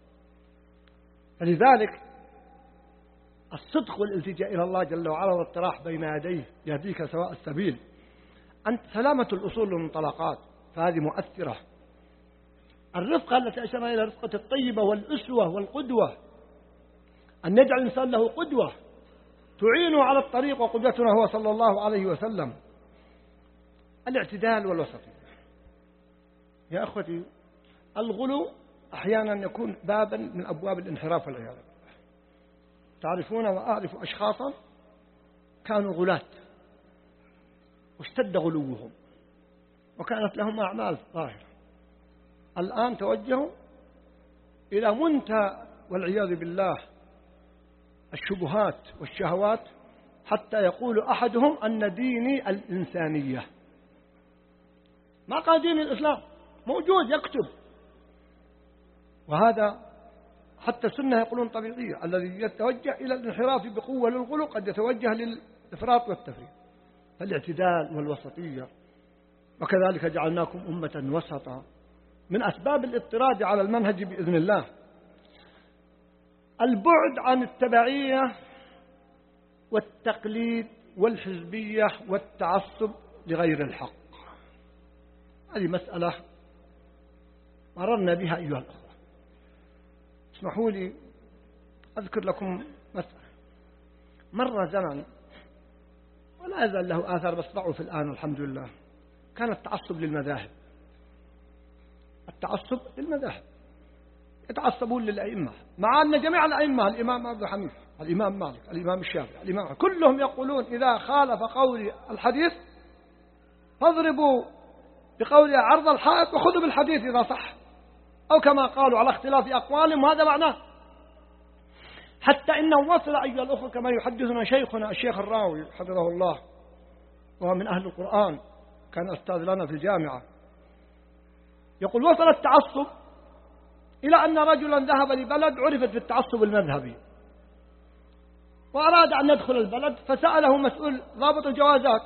فلذلك الصدق والالتجاء إلى الله جل وعلا والطراح بين يديه يهديك سواء السبيل. أنت سلامة الأصول والمنطلقات فهذه مؤثرة. الرفقة التي أشرنا إلى رفقة الطيبة والأسوة والقدوة، أن نجعل الإنسان له قدوة تعينه على الطريق، وقدوتنا هو صلى الله عليه وسلم. الاعتدال والوسطية يا أخوتي، الغلو أحيانا يكون بابا من أبواب الانحراف والعياذ بالله. تعرفون وأعرف أشخاصا كانوا غلاة واشتد غلوهم وكانت لهم أعمال ظاهرة، الآن توجهوا إلى منتهى والعياذ بالله الشبهات والشهوات، حتى يقول أحدهم أن ديني الإنسانية. ما قال دين الإسلام، موجود يكتب. وهذا حتى السنة يقولون طبيعية، الذي يتوجه إلى الانحراف بقوة للغلو قد يتوجه للإفراط والتفريط. فالاعتدال والوسطية. وكذلك جعلناكم أمة وسطا من أسباب الاضطراد على المنهج بإذن الله البعد عن التبعية والتقليد والحزبية والتعصب لغير الحق. هذه مسألة مررنا بها أيها الأخوة. اسمحوا لي أذكر لكم مسألة. مر زمن ولا يزال له آثار بس ضعف الآن الحمد لله، كان التعصب للمذاهب. التعصب للمذاهب، يتعصبون للأئمة، مع أن جميع الأئمة الإمام أبو حنيفة، الإمام مالك، الإمام الشافعي، الإمام كلهم يقولون إذا خالف قول الحديث فاضربوا بقول عرض الحائط وخذوا بالحديث إذا صح، أو كما قالوا على اختلاف أقوالهم، وهذا معناه. حتى إنه وصل أيها الأخوة كما يحدثنا شيخنا الشيخ الراوي حفظه الله، وهو من أهل القرآن، كان أستاذ لنا في الجامعة، يقول وصل التعصب إلى أن رجلا ذهب لبلد عرفت في التعصب المذهبي، وأراد أن يدخل البلد، فسأله مسؤول ضابط الجوازات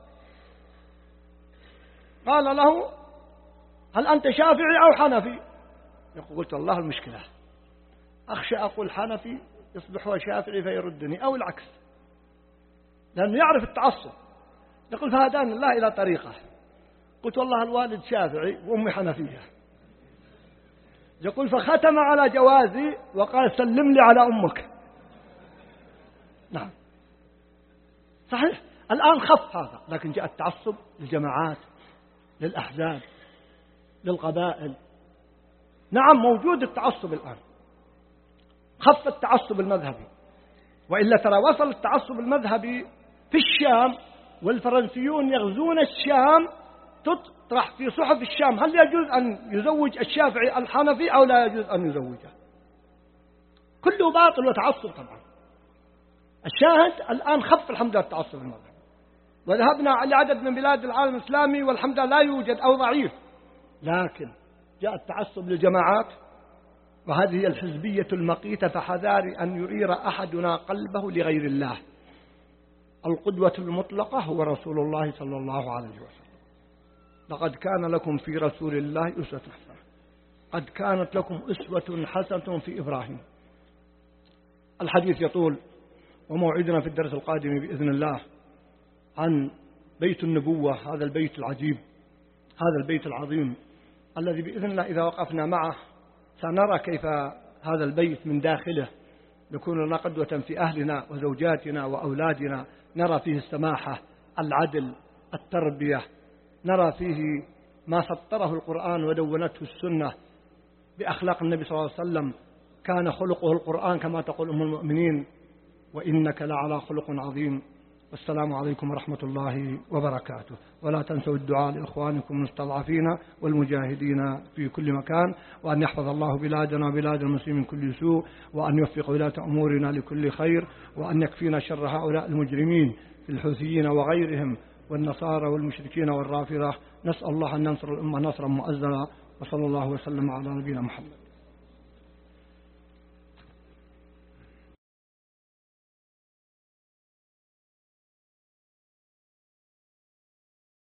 قال له هل أنت شافعي أو حنفي؟ يقول قلت والله المشكلة أخشى أقول حنفي يصبح هو شافعي فيردني، أو العكس، لأنه يعرف التعصب. يقول فهداني الله إلى طريقه. قلت والله الوالد شافعي وأمي حنفية. يقول فختم على جوازي وقال سلم لي على أمك. نعم صحيح، الآن خف هذا، لكن جاء التعصب للجماعات، للأحزاب، للقبائل. نعم موجود التعصب الآن، خف التعصب المذهبي، وإلا ترى وصل التعصب المذهبي في الشام، والفرنسيون يغزون الشام، تطرح في صحف الشام هل يجوز أن يزوج الشافعي الحنفي أو لا يجوز أن يزوجه. كله باطل وتعصب طبعا. الشاهد الآن خف الحمد لله التعصب المذهبي، وذهبنا لعدد من بلاد العالم الإسلامي والحمد لله لا يوجد أو ضعيف، لكن جاء التعصب للجماعات، وهذه هي الحزبية المقيتة، فحذار أن يرير أحدنا قلبه لغير الله. القدوة المطلقة هو رسول الله صلى الله عليه وسلم. لقد كان لكم في رسول الله أسوة حسنة، قد كانت لكم أسوة حسنة في إبراهيم. الحديث يطول، وموعدنا في الدرس القادم بإذن الله عن بيت النبوة، هذا البيت العجيب، هذا البيت العظيم الذي بإذن الله إذا وقفنا معه سنرى كيف هذا البيت من داخله يكون لنا قدوة في أهلنا وزوجاتنا وأولادنا، نرى فيه السماحة، العدل، التربية، نرى فيه ما سطره القرآن ودونته السنة بأخلاق النبي صلى الله عليه وسلم. كان خلقه القرآن كما تقول أم المؤمنين، وإنك لعلى خلق عظيم. والسلام عليكم ورحمة الله وبركاته. ولا تنسوا الدعاء لإخوانكم المستضعفين والمجاهدين في كل مكان، وأن يحفظ الله بلادنا وبلاد المسلمين من كل سوء، وأن يوفق ولاة أمورنا لكل خير، وأن يكفينا شر هؤلاء المجرمين في الحوثيين وغيرهم والنصارى والمشركين والرافضة. نسأل الله أن ينصر الأمة نصرا مؤزرا، وصلى الله وسلم على نبينا محمد.